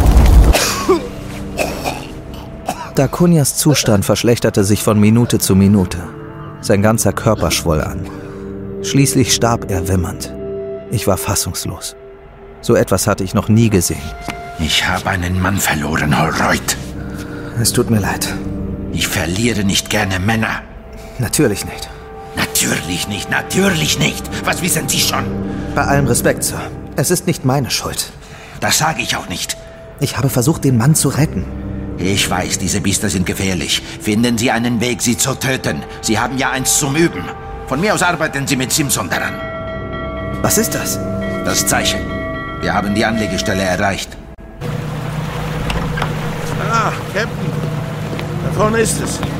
Da Cunhas Zustand verschlechterte sich von Minute zu Minute. Sein ganzer Körper schwoll an. Schließlich starb er wimmernd. Ich war fassungslos. So etwas hatte ich noch nie gesehen. Ich habe einen Mann verloren, Holroyd. Es tut mir leid. Ich verliere nicht gerne Männer. Natürlich nicht. Natürlich nicht, natürlich nicht. Was wissen Sie schon? Bei allem Respekt, Sir. Es ist nicht meine Schuld. Das sage ich auch nicht. Ich habe versucht, den Mann zu retten. Ich weiß, diese Biester sind gefährlich. Finden Sie einen Weg, sie zu töten. Sie haben ja eins zum Üben. Von mir aus arbeiten Sie mit Simpson daran. Was ist das? Das Zeichen. Wir haben die Anlegestelle erreicht. Ah, Captain. Da vorne ist es.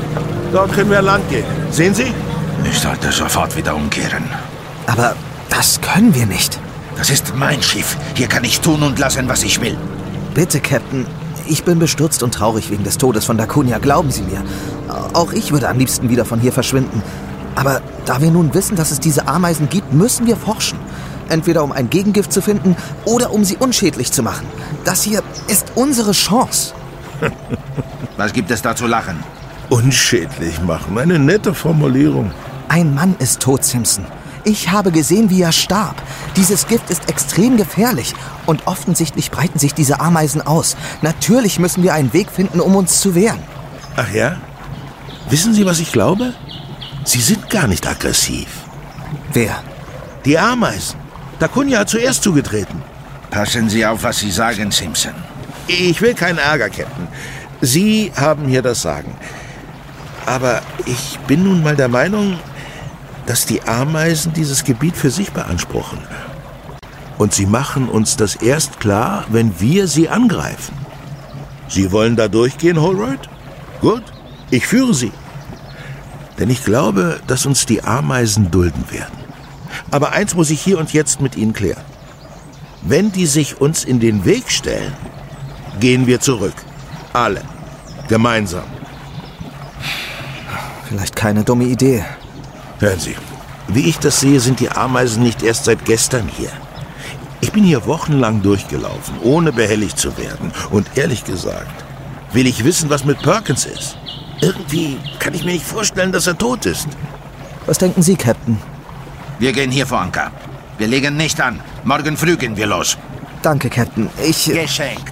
Dort können wir an Land gehen. Sehen Sie? Ich sollte sofort wieder umkehren. Aber das können wir nicht. Das ist mein Schiff. Hier kann ich tun und lassen, was ich will. Bitte, Captain. Ich bin bestürzt und traurig wegen des Todes von Dacunia, glauben Sie mir. Auch ich würde am liebsten wieder von hier verschwinden. Aber da wir nun wissen, dass es diese Ameisen gibt, müssen wir forschen. Entweder um ein Gegengift zu finden oder um sie unschädlich zu machen. Das hier ist unsere Chance. Was gibt es da zu lachen? Unschädlich machen, eine nette Formulierung. Ein Mann ist tot, Simpson. Ich habe gesehen, wie er starb. Dieses Gift ist extrem gefährlich. Und offensichtlich breiten sich diese Ameisen aus. Natürlich müssen wir einen Weg finden, um uns zu wehren. Ach ja? Wissen Sie, was ich glaube? Sie sind gar nicht aggressiv. Wer? Die Ameisen. Dacunia hat zuerst zugetreten. Passen Sie auf, was Sie sagen, Simpson. Ich will keinen Ärger, Captain. Sie haben hier das Sagen. Aber ich bin nun mal der Meinung, dass die Ameisen dieses Gebiet für sich beanspruchen. Und sie machen uns das erst klar, wenn wir sie angreifen. Sie wollen da durchgehen, Holroyd? Gut, ich führe Sie. Denn ich glaube, dass uns die Ameisen dulden werden. Aber eins muss ich hier und jetzt mit Ihnen klären. Wenn die sich uns in den Weg stellen, gehen wir zurück. Alle. Gemeinsam. Vielleicht keine dumme Idee. Hören Sie, wie ich das sehe, sind die Ameisen nicht erst seit gestern hier. Ich bin hier wochenlang durchgelaufen, ohne behelligt zu werden. Und ehrlich gesagt, will ich wissen, was mit Perkins ist. Irgendwie kann ich mir nicht vorstellen, dass er tot ist. Was denken Sie, Captain? Wir gehen hier vor Anker. Wir legen nicht an. Morgen früh gehen wir los. Danke, Captain. Geschenkt.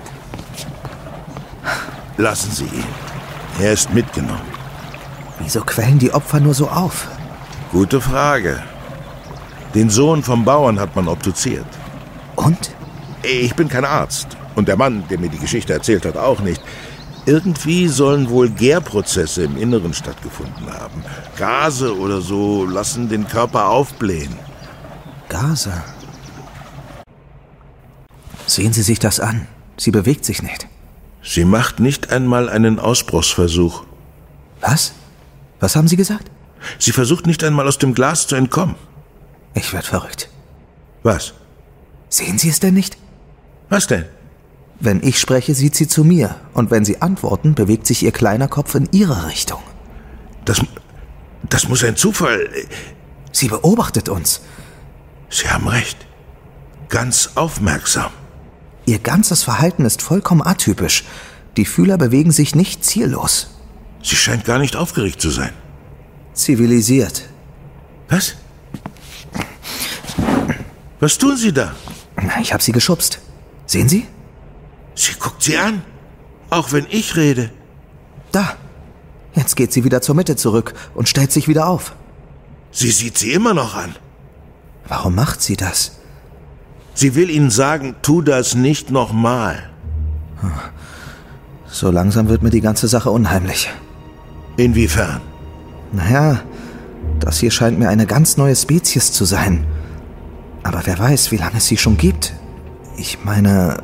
Lassen Sie ihn. Er ist mitgenommen. Wieso quellen die Opfer nur so auf? Gute Frage. Den Sohn vom Bauern hat man obduziert. Und? Ich bin kein Arzt. Und der Mann, der mir die Geschichte erzählt hat, auch nicht. Irgendwie sollen wohl Gärprozesse im Inneren stattgefunden haben. Gase oder so lassen den Körper aufblähen. Gase? Sehen Sie sich das an. Sie bewegt sich nicht. Sie macht nicht einmal einen Ausbruchsversuch. Was? Was haben Sie gesagt? Sie versucht nicht einmal aus dem Glas zu entkommen. Ich werde verrückt. Was? Sehen Sie es denn nicht? Was denn? Wenn ich spreche, sieht sie zu mir. Und wenn Sie antworten, bewegt sich Ihr kleiner Kopf in Ihre Richtung. Das muss ein Zufall... Sie beobachtet uns. Sie haben recht. Ganz aufmerksam. Ihr ganzes Verhalten ist vollkommen atypisch. Die Fühler bewegen sich nicht ziellos. Sie scheint gar nicht aufgeregt zu sein. Zivilisiert. Was? Was tun Sie da? Ich habe sie geschubst. Sehen Sie? Sie guckt sie an. Auch wenn ich rede. Da. Jetzt geht sie wieder zur Mitte zurück und stellt sich wieder auf. Sie sieht sie immer noch an. Warum macht sie das? Sie will Ihnen sagen, tu das nicht nochmal. So langsam wird mir die ganze Sache unheimlich. Inwiefern? Naja, das hier scheint mir eine ganz neue Spezies zu sein. Aber wer weiß, wie lange es sie schon gibt. Ich meine...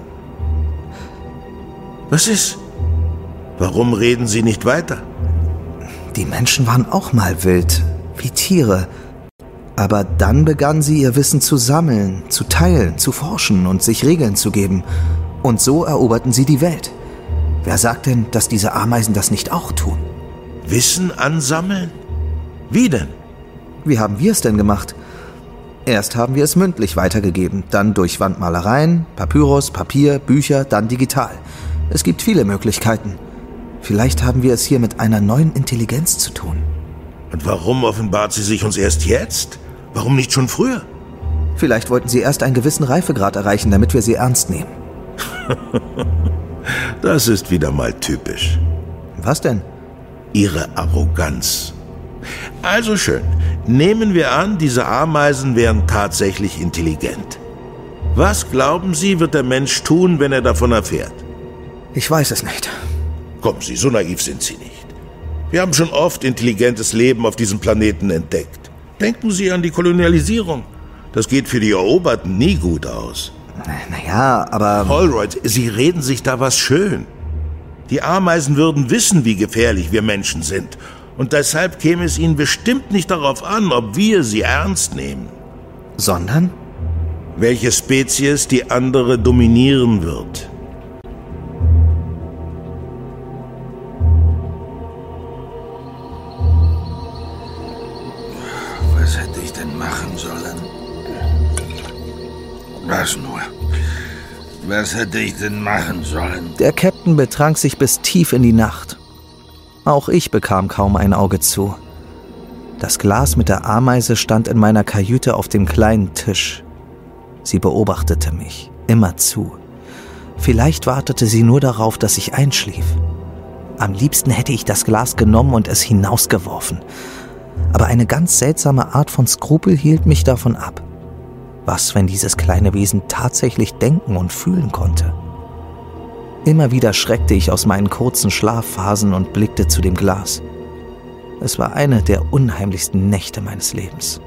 Was ist? Warum reden Sie nicht weiter? Die Menschen waren auch mal wild, wie Tiere. Aber dann begannen sie ihr Wissen zu sammeln, zu teilen, zu forschen und sich Regeln zu geben. Und so eroberten sie die Welt. Wer sagt denn, dass diese Ameisen das nicht auch tun? Wissen ansammeln? Wie denn? Wie haben wir es denn gemacht? Erst haben wir es mündlich weitergegeben, dann durch Wandmalereien, Papyrus, Papier, Bücher, dann digital. Es gibt viele Möglichkeiten. Vielleicht haben wir es hier mit einer neuen Intelligenz zu tun. Und warum offenbart sie sich uns erst jetzt? Warum nicht schon früher? Vielleicht wollten sie erst einen gewissen Reifegrad erreichen, damit wir sie ernst nehmen. Das ist wieder mal typisch. Was denn? Ihre Arroganz. Also schön. Nehmen wir an, diese Ameisen wären tatsächlich intelligent. Was glauben Sie, wird der Mensch tun, wenn er davon erfährt? Ich weiß es nicht. Kommen Sie, so naiv sind Sie nicht. Wir haben schon oft intelligentes Leben auf diesem Planeten entdeckt. Denken Sie an die Kolonialisierung. Das geht für die Eroberten nie gut aus. Naja, aber... Holroyd, Sie reden sich da was schön. Die Ameisen würden wissen, wie gefährlich wir Menschen sind. Und deshalb käme es Ihnen bestimmt nicht darauf an, ob wir sie ernst nehmen. Sondern? Welche Spezies die andere dominieren wird. Was hätte ich denn machen sollen? Was nur? Was hätte ich denn machen sollen? Der Captain betrank sich bis tief in die Nacht. Auch ich bekam kaum ein Auge zu. Das Glas mit der Ameise stand in meiner Kajüte auf dem kleinen Tisch. Sie beobachtete mich, immer zu. Vielleicht wartete sie nur darauf, dass ich einschlief. Am liebsten hätte ich das Glas genommen und es hinausgeworfen. Aber eine ganz seltsame Art von Skrupel hielt mich davon ab. Was, wenn dieses kleine Wesen tatsächlich denken und fühlen konnte? Immer wieder schreckte ich aus meinen kurzen Schlafphasen und blickte zu dem Glas. Es war eine der unheimlichsten Nächte meines Lebens.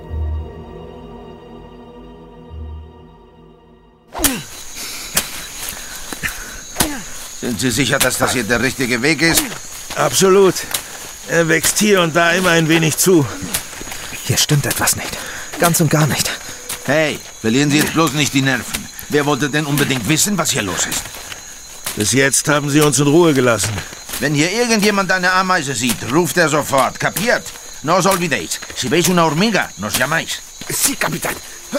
Sind Sie sicher, dass das hier der richtige Weg ist? Absolut. Er wächst hier und da immer ein wenig zu. Hier stimmt etwas nicht. Ganz und gar nicht. Hey, verlieren Sie jetzt bloß nicht die Nerven. Wer wollte denn unbedingt wissen, was hier los ist? Bis jetzt haben Sie uns in Ruhe gelassen. Wenn hier irgendjemand eine Ameise sieht, ruft er sofort. Kapiert? No os olvidéis. Si veis una hormiga, nos llamáis. Sí, Kapitän.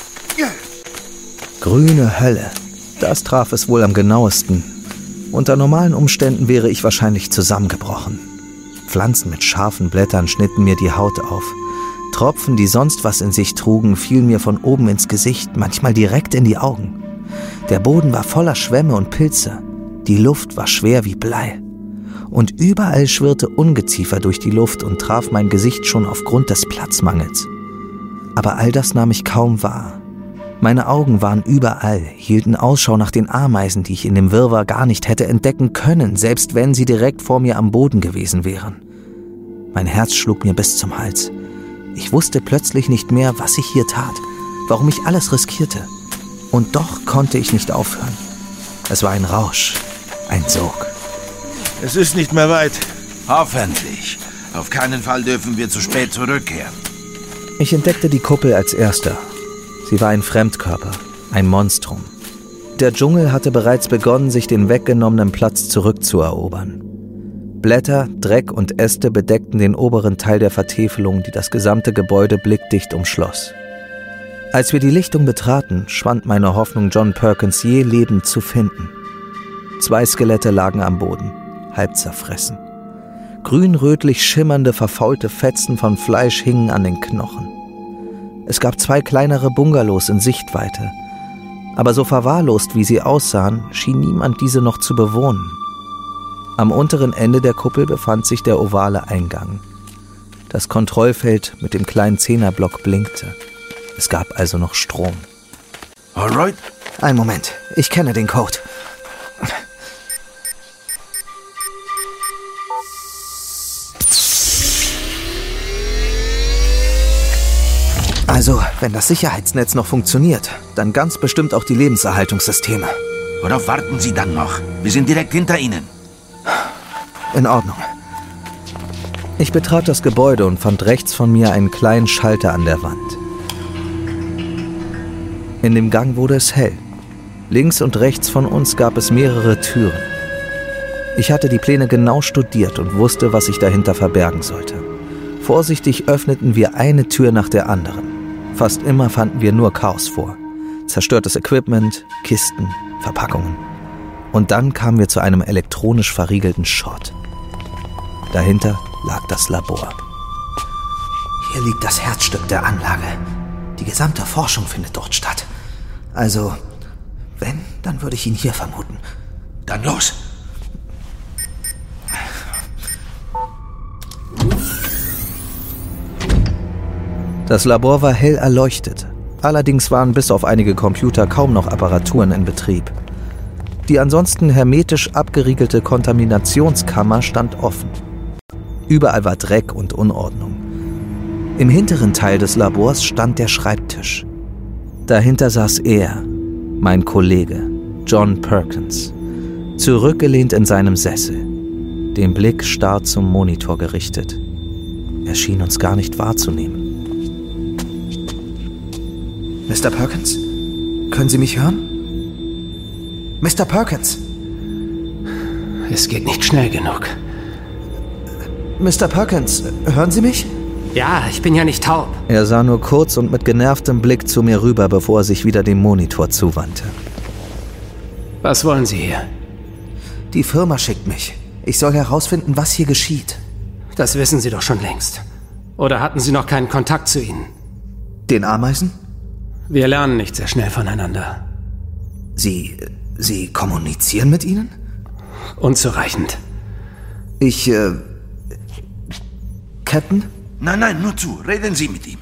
Grüne Hölle. Das traf es wohl am genauesten. Unter normalen Umständen wäre ich wahrscheinlich zusammengebrochen. Pflanzen mit scharfen Blättern schnitten mir die Haut auf. Tropfen, die sonst was in sich trugen, fielen mir von oben ins Gesicht, manchmal direkt in die Augen. Der Boden war voller Schwämme und Pilze. Die Luft war schwer wie Blei. Und überall schwirrte Ungeziefer durch die Luft und traf mein Gesicht schon aufgrund des Platzmangels. Aber all das nahm ich kaum wahr. Meine Augen waren überall, hielten Ausschau nach den Ameisen, die ich in dem Wirrwarr gar nicht hätte entdecken können, selbst wenn sie direkt vor mir am Boden gewesen wären. Mein Herz schlug mir bis zum Hals. Ich wusste plötzlich nicht mehr, was ich hier tat, warum ich alles riskierte. Und doch konnte ich nicht aufhören. Es war ein Rausch, ein Sog. Es ist nicht mehr weit. Hoffentlich. Auf keinen Fall dürfen wir zu spät zurückkehren. Ich entdeckte die Kuppel als erster. Sie war ein Fremdkörper, ein Monstrum. Der Dschungel hatte bereits begonnen, sich den weggenommenen Platz zurückzuerobern. Blätter, Dreck und Äste bedeckten den oberen Teil der Vertäfelung, die das gesamte Gebäude blickdicht umschloss. Als wir die Lichtung betraten, schwand meine Hoffnung, John Perkins je lebend zu finden. 2 Skelette lagen am Boden, halb zerfressen. Grün-rötlich schimmernde, verfaulte Fetzen von Fleisch hingen an den Knochen. Es gab 2 kleinere Bungalows in Sichtweite. Aber so verwahrlost, wie sie aussahen, schien niemand diese noch zu bewohnen. Am unteren Ende der Kuppel befand sich der ovale Eingang. Das Kontrollfeld mit dem kleinen 10er-Block blinkte. Es gab also noch Strom. Alright. Einen Moment, ich kenne den Code. Also, wenn das Sicherheitsnetz noch funktioniert, dann ganz bestimmt auch die Lebenserhaltungssysteme. Worauf warten Sie dann noch? Wir sind direkt hinter Ihnen. In Ordnung. Ich betrat das Gebäude und fand rechts von mir einen kleinen Schalter an der Wand. In dem Gang wurde es hell. Links und rechts von uns gab es mehrere Türen. Ich hatte die Pläne genau studiert und wusste, was sich dahinter verbergen sollte. Vorsichtig öffneten wir eine Tür nach der anderen. Fast immer fanden wir nur Chaos vor. Zerstörtes Equipment, Kisten, Verpackungen. Und dann kamen wir zu einem elektronisch verriegelten Schott. Dahinter lag das Labor. Hier liegt das Herzstück der Anlage. Die gesamte Forschung findet dort statt. Also, wenn, dann würde ich ihn hier vermuten. Dann los! Das Labor war hell erleuchtet. Allerdings waren bis auf einige Computer kaum noch Apparaturen in Betrieb. Die ansonsten hermetisch abgeriegelte Kontaminationskammer stand offen. Überall war Dreck und Unordnung. Im hinteren Teil des Labors stand der Schreibtisch. Dahinter saß er, mein Kollege, John Perkins, zurückgelehnt in seinem Sessel, den Blick starr zum Monitor gerichtet. Er schien uns gar nicht wahrzunehmen. Mr. Perkins? Können Sie mich hören? Mr. Perkins! Es geht nicht schnell genug. Mr. Perkins, hören Sie mich? Ja, ich bin ja nicht taub. Er sah nur kurz und mit genervtem Blick zu mir rüber, bevor er sich wieder dem Monitor zuwandte. Was wollen Sie hier? Die Firma schickt mich. Ich soll herausfinden, was hier geschieht. Das wissen Sie doch schon längst. Oder hatten Sie noch keinen Kontakt zu ihnen? Den Ameisen? Wir lernen nicht sehr schnell voneinander. Sie kommunizieren mit ihnen? Unzureichend. Captain? Nein, nur zu. Reden Sie mit ihm.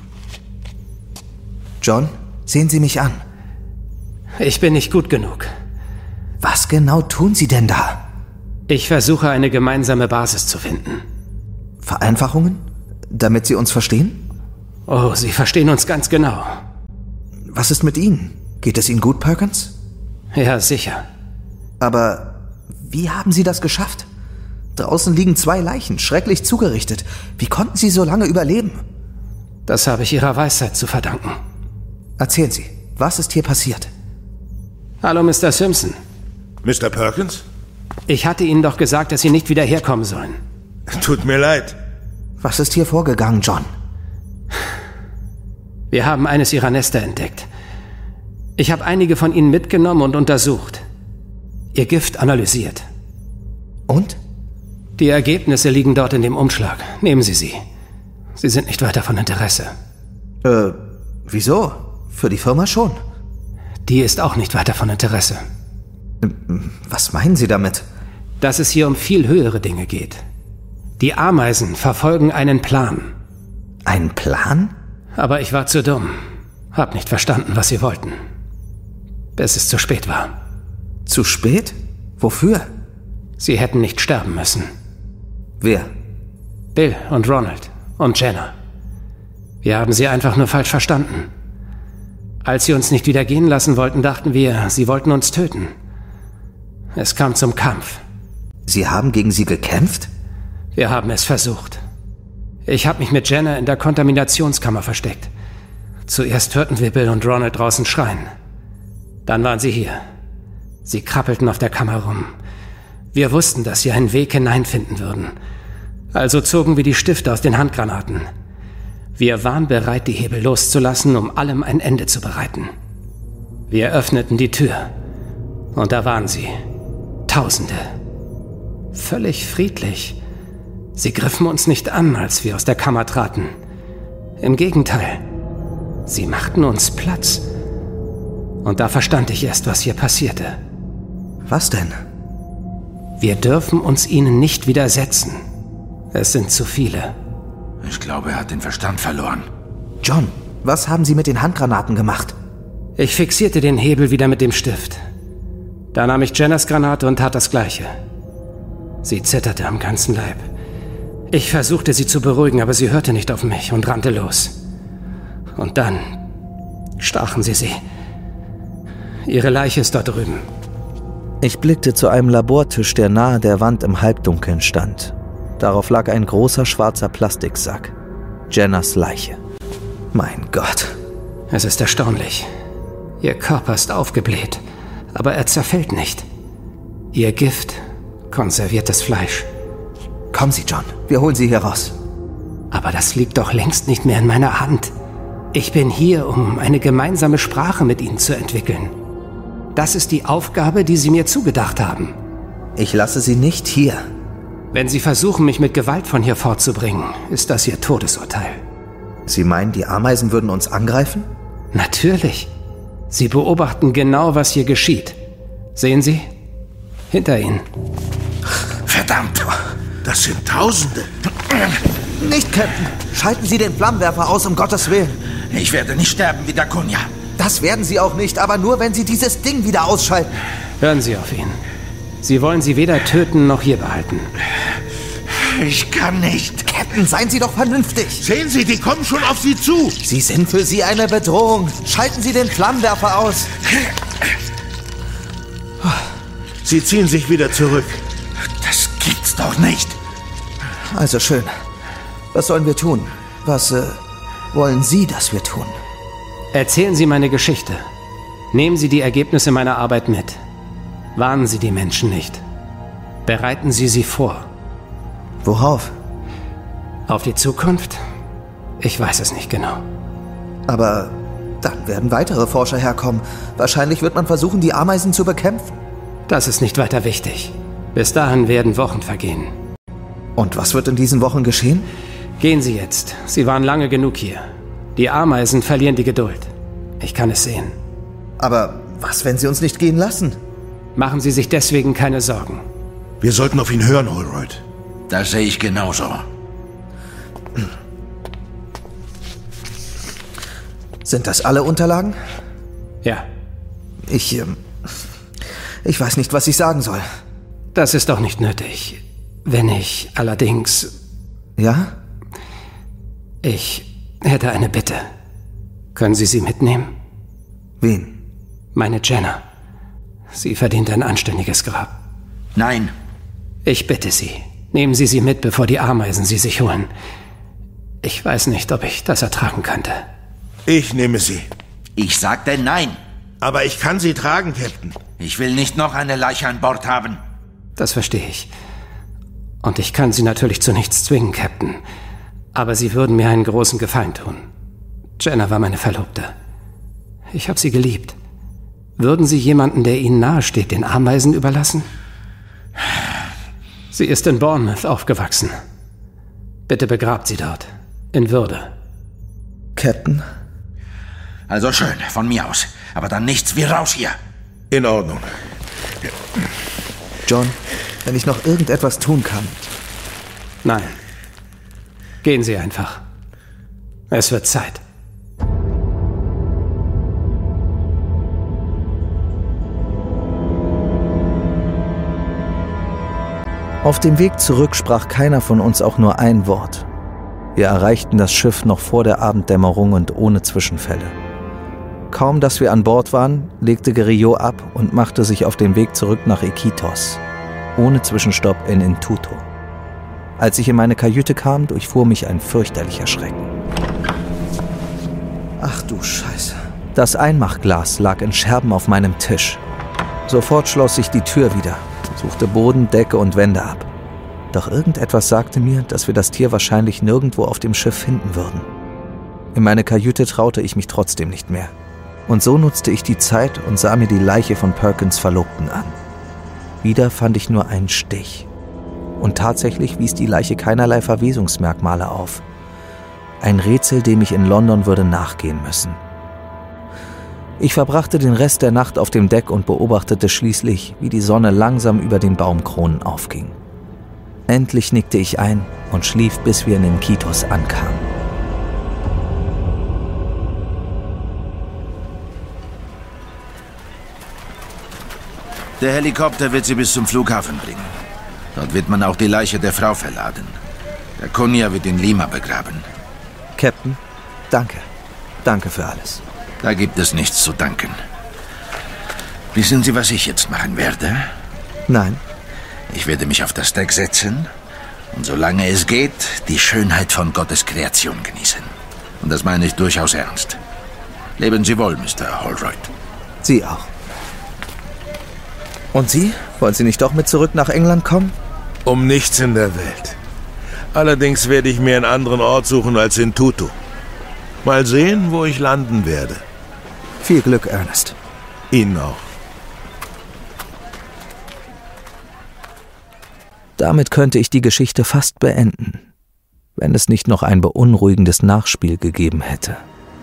John, sehen Sie mich an. Ich bin nicht gut genug. Was genau tun Sie denn da? Ich versuche, eine gemeinsame Basis zu finden. Vereinfachungen? Damit Sie uns verstehen? Oh, Sie verstehen uns ganz genau. Was ist mit Ihnen? Geht es Ihnen gut, Perkins? Ja, sicher. Aber wie haben Sie das geschafft? Draußen liegen 2 Leichen, schrecklich zugerichtet. Wie konnten Sie so lange überleben? Das habe ich Ihrer Weisheit zu verdanken. Erzählen Sie, was ist hier passiert? Hallo, Mr. Simpson. Mr. Perkins? Ich hatte Ihnen doch gesagt, dass Sie nicht wieder herkommen sollen. Tut mir leid. Was ist hier vorgegangen, John? Wir haben eines Ihrer Nester entdeckt. Ich habe einige von ihnen mitgenommen und untersucht. Ihr Gift analysiert. Und? Die Ergebnisse liegen dort in dem Umschlag. Nehmen Sie sie. Sie sind nicht weiter von Interesse. Wieso? Für die Firma schon. Die ist auch nicht weiter von Interesse. Was meinen Sie damit? Dass es hier um viel höhere Dinge geht. Die Ameisen verfolgen einen Plan. Einen Plan? Aber ich war zu dumm. Hab nicht verstanden, was sie wollten. Bis es zu spät war. Zu spät? Wofür? Sie hätten nicht sterben müssen. Wer? Bill und Ronald und Jenna. Wir haben sie einfach nur falsch verstanden. Als sie uns nicht wieder gehen lassen wollten, dachten wir, sie wollten uns töten. Es kam zum Kampf. Sie haben gegen sie gekämpft? Wir haben es versucht. Ich habe mich mit Jenna in der Kontaminationskammer versteckt. Zuerst hörten wir Bill und Ronald draußen schreien. Dann waren sie hier. Sie krabbelten auf der Kammer rum. Wir wussten, dass sie einen Weg hineinfinden würden. Also zogen wir die Stifte aus den Handgranaten. Wir waren bereit, die Hebel loszulassen, um allem ein Ende zu bereiten. Wir öffneten die Tür. Und da waren sie. Tausende. Völlig friedlich. Sie griffen uns nicht an, als wir aus der Kammer traten. Im Gegenteil. Sie machten uns Platz. Und da verstand ich erst, was hier passierte. Was denn? Wir dürfen uns ihnen nicht widersetzen. Es sind zu viele. Ich glaube, er hat den Verstand verloren. John, was haben Sie mit den Handgranaten gemacht? Ich fixierte den Hebel wieder mit dem Stift. Da nahm ich Jennas Granate und tat das Gleiche. Sie zitterte am ganzen Leib. Ich versuchte, sie zu beruhigen, aber sie hörte nicht auf mich und rannte los. Und dann stachen sie. Ihre Leiche ist dort drüben. Ich blickte zu einem Labortisch, der nahe der Wand im Halbdunkeln stand. Darauf lag ein großer schwarzer Plastiksack. Jennas Leiche. Mein Gott. Es ist erstaunlich. Ihr Körper ist aufgebläht, aber er zerfällt nicht. Ihr Gift konserviert das Fleisch. Kommen Sie, John. Wir holen Sie hier raus. Aber das liegt doch längst nicht mehr in meiner Hand. Ich bin hier, um eine gemeinsame Sprache mit Ihnen zu entwickeln. Das ist die Aufgabe, die Sie mir zugedacht haben. Ich lasse Sie nicht hier. Wenn Sie versuchen, mich mit Gewalt von hier fortzubringen, ist das Ihr Todesurteil. Sie meinen, die Ameisen würden uns angreifen? Natürlich. Sie beobachten genau, was hier geschieht. Sehen Sie? Hinter Ihnen. Verdammt! Das sind Tausende. Nicht, Captain! Schalten Sie den Flammenwerfer aus, um Gottes Willen! Ich werde nicht sterben wie der Kunja. Das werden Sie auch nicht, aber nur, wenn Sie dieses Ding wieder ausschalten. Hören Sie auf ihn. Sie wollen sie weder töten noch hier behalten. Ich kann nicht. Captain, seien Sie doch vernünftig. Sehen Sie, die kommen schon auf Sie zu. Sie sind für Sie eine Bedrohung. Schalten Sie den Flammenwerfer aus. Sie ziehen sich wieder zurück. Das gibt's doch nicht. Also schön. Was sollen wir tun? Was wollen Sie, dass wir tun? Erzählen Sie meine Geschichte. Nehmen Sie die Ergebnisse meiner Arbeit mit. Warnen Sie die Menschen nicht. Bereiten Sie sie vor. Worauf? Auf die Zukunft? Ich weiß es nicht genau. Aber dann werden weitere Forscher herkommen. Wahrscheinlich wird man versuchen, die Ameisen zu bekämpfen. Das ist nicht weiter wichtig. Bis dahin werden Wochen vergehen. Und was wird in diesen Wochen geschehen? Gehen Sie jetzt. Sie waren lange genug hier. Die Ameisen verlieren die Geduld. Ich kann es sehen. Aber was, wenn sie uns nicht gehen lassen? Machen Sie sich deswegen keine Sorgen. Wir sollten auf ihn hören, Holroyd. Das sehe ich genauso. Sind das alle Unterlagen? Ja. Ich weiß nicht, was ich sagen soll. Das ist doch nicht nötig. Wenn ich allerdings... Ja? Ich hätte eine Bitte. Können Sie sie mitnehmen? Wen? Meine Jenna. Sie verdient ein anständiges Grab. Nein. Ich bitte Sie, nehmen Sie sie mit, bevor die Ameisen sie sich holen. Ich weiß nicht, ob ich das ertragen könnte. Ich nehme sie. Ich sagte nein. Aber ich kann sie tragen, Captain. Ich will nicht noch eine Leiche an Bord haben. Das verstehe ich. Und ich kann Sie natürlich zu nichts zwingen, Captain. Aber Sie würden mir einen großen Gefallen tun. Jenna war meine Verlobte. Ich habe sie geliebt. Würden Sie jemanden, der Ihnen nahesteht, den Ameisen überlassen? Sie ist in Bournemouth aufgewachsen. Bitte begrabt sie dort. In Würde. Captain? Also schön, von mir aus. Aber dann nichts wie raus hier. In Ordnung. John, wenn ich noch irgendetwas tun kann. Nein. Gehen Sie einfach. Es wird Zeit. Auf dem Weg zurück sprach keiner von uns auch nur ein Wort. Wir erreichten das Schiff noch vor der Abenddämmerung und ohne Zwischenfälle. Kaum, dass wir an Bord waren, legte Guerrillot ab und machte sich auf den Weg zurück nach Iquitos, ohne Zwischenstopp in Entuto. Als ich in meine Kajüte kam, durchfuhr mich ein fürchterlicher Schrecken. Ach du Scheiße. Das Einmachglas lag in Scherben auf meinem Tisch. Sofort schloss ich die Tür wieder, suchte Boden, Decke und Wände ab. Doch irgendetwas sagte mir, dass wir das Tier wahrscheinlich nirgendwo auf dem Schiff finden würden. In meine Kajüte traute ich mich trotzdem nicht mehr. Und so nutzte ich die Zeit und sah mir die Leiche von Perkins' Verlobten an. Wieder fand ich nur einen Stich. Und tatsächlich wies die Leiche keinerlei Verwesungsmerkmale auf. Ein Rätsel, dem ich in London würde nachgehen müssen. Ich verbrachte den Rest der Nacht auf dem Deck und beobachtete schließlich, wie die Sonne langsam über den Baumkronen aufging. Endlich nickte ich ein und schlief, bis wir in Iquitos ankamen. Der Helikopter wird sie bis zum Flughafen bringen. Dort wird man auch die Leiche der Frau verladen. Der Cunha wird in Lima begraben. Captain, danke. Danke für alles. Da gibt es nichts zu danken. Wissen Sie, was ich jetzt machen werde? Nein. Ich werde mich auf das Deck setzen und solange es geht, die Schönheit von Gottes Kreation genießen. Und das meine ich durchaus ernst. Leben Sie wohl, Mr. Holroyd. Sie auch. Und Sie? Wollen Sie nicht doch mit zurück nach England kommen? Um nichts in der Welt. Allerdings werde ich mir einen anderen Ort suchen als in Tutu. Mal sehen, wo ich landen werde. Viel Glück, Ernest. Ihnen auch. Damit könnte ich die Geschichte fast beenden, wenn es nicht noch ein beunruhigendes Nachspiel gegeben hätte.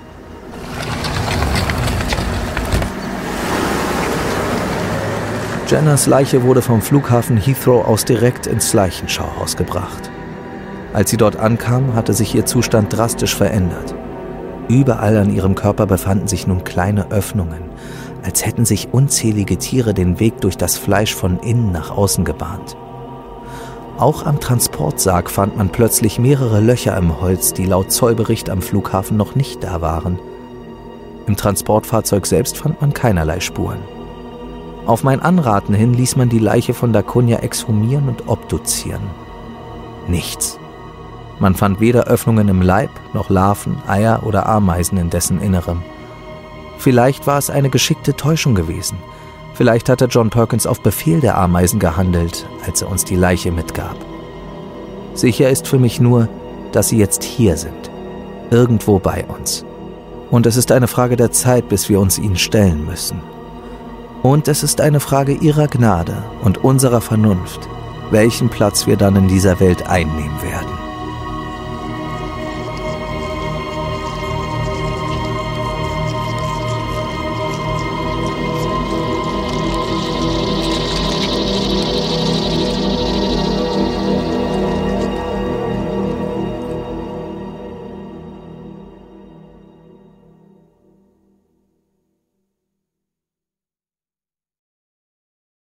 Jennas Leiche wurde vom Flughafen Heathrow aus direkt ins Leichenschauhaus gebracht. Als sie dort ankam, hatte sich ihr Zustand drastisch verändert. Überall an ihrem Körper befanden sich nun kleine Öffnungen, als hätten sich unzählige Tiere den Weg durch das Fleisch von innen nach außen gebahnt. Auch am Transportsarg fand man plötzlich mehrere Löcher im Holz, die laut Zollbericht am Flughafen noch nicht da waren. Im Transportfahrzeug selbst fand man keinerlei Spuren. Auf mein Anraten hin ließ man die Leiche von Da Cunha exhumieren und obduzieren. Nichts. Man fand weder Öffnungen im Leib, noch Larven, Eier oder Ameisen in dessen Innerem. Vielleicht war es eine geschickte Täuschung gewesen. Vielleicht hatte John Perkins auf Befehl der Ameisen gehandelt, als er uns die Leiche mitgab. Sicher ist für mich nur, dass sie jetzt hier sind, irgendwo bei uns. Und es ist eine Frage der Zeit, bis wir uns ihnen stellen müssen. Und es ist eine Frage ihrer Gnade und unserer Vernunft, welchen Platz wir dann in dieser Welt einnehmen werden.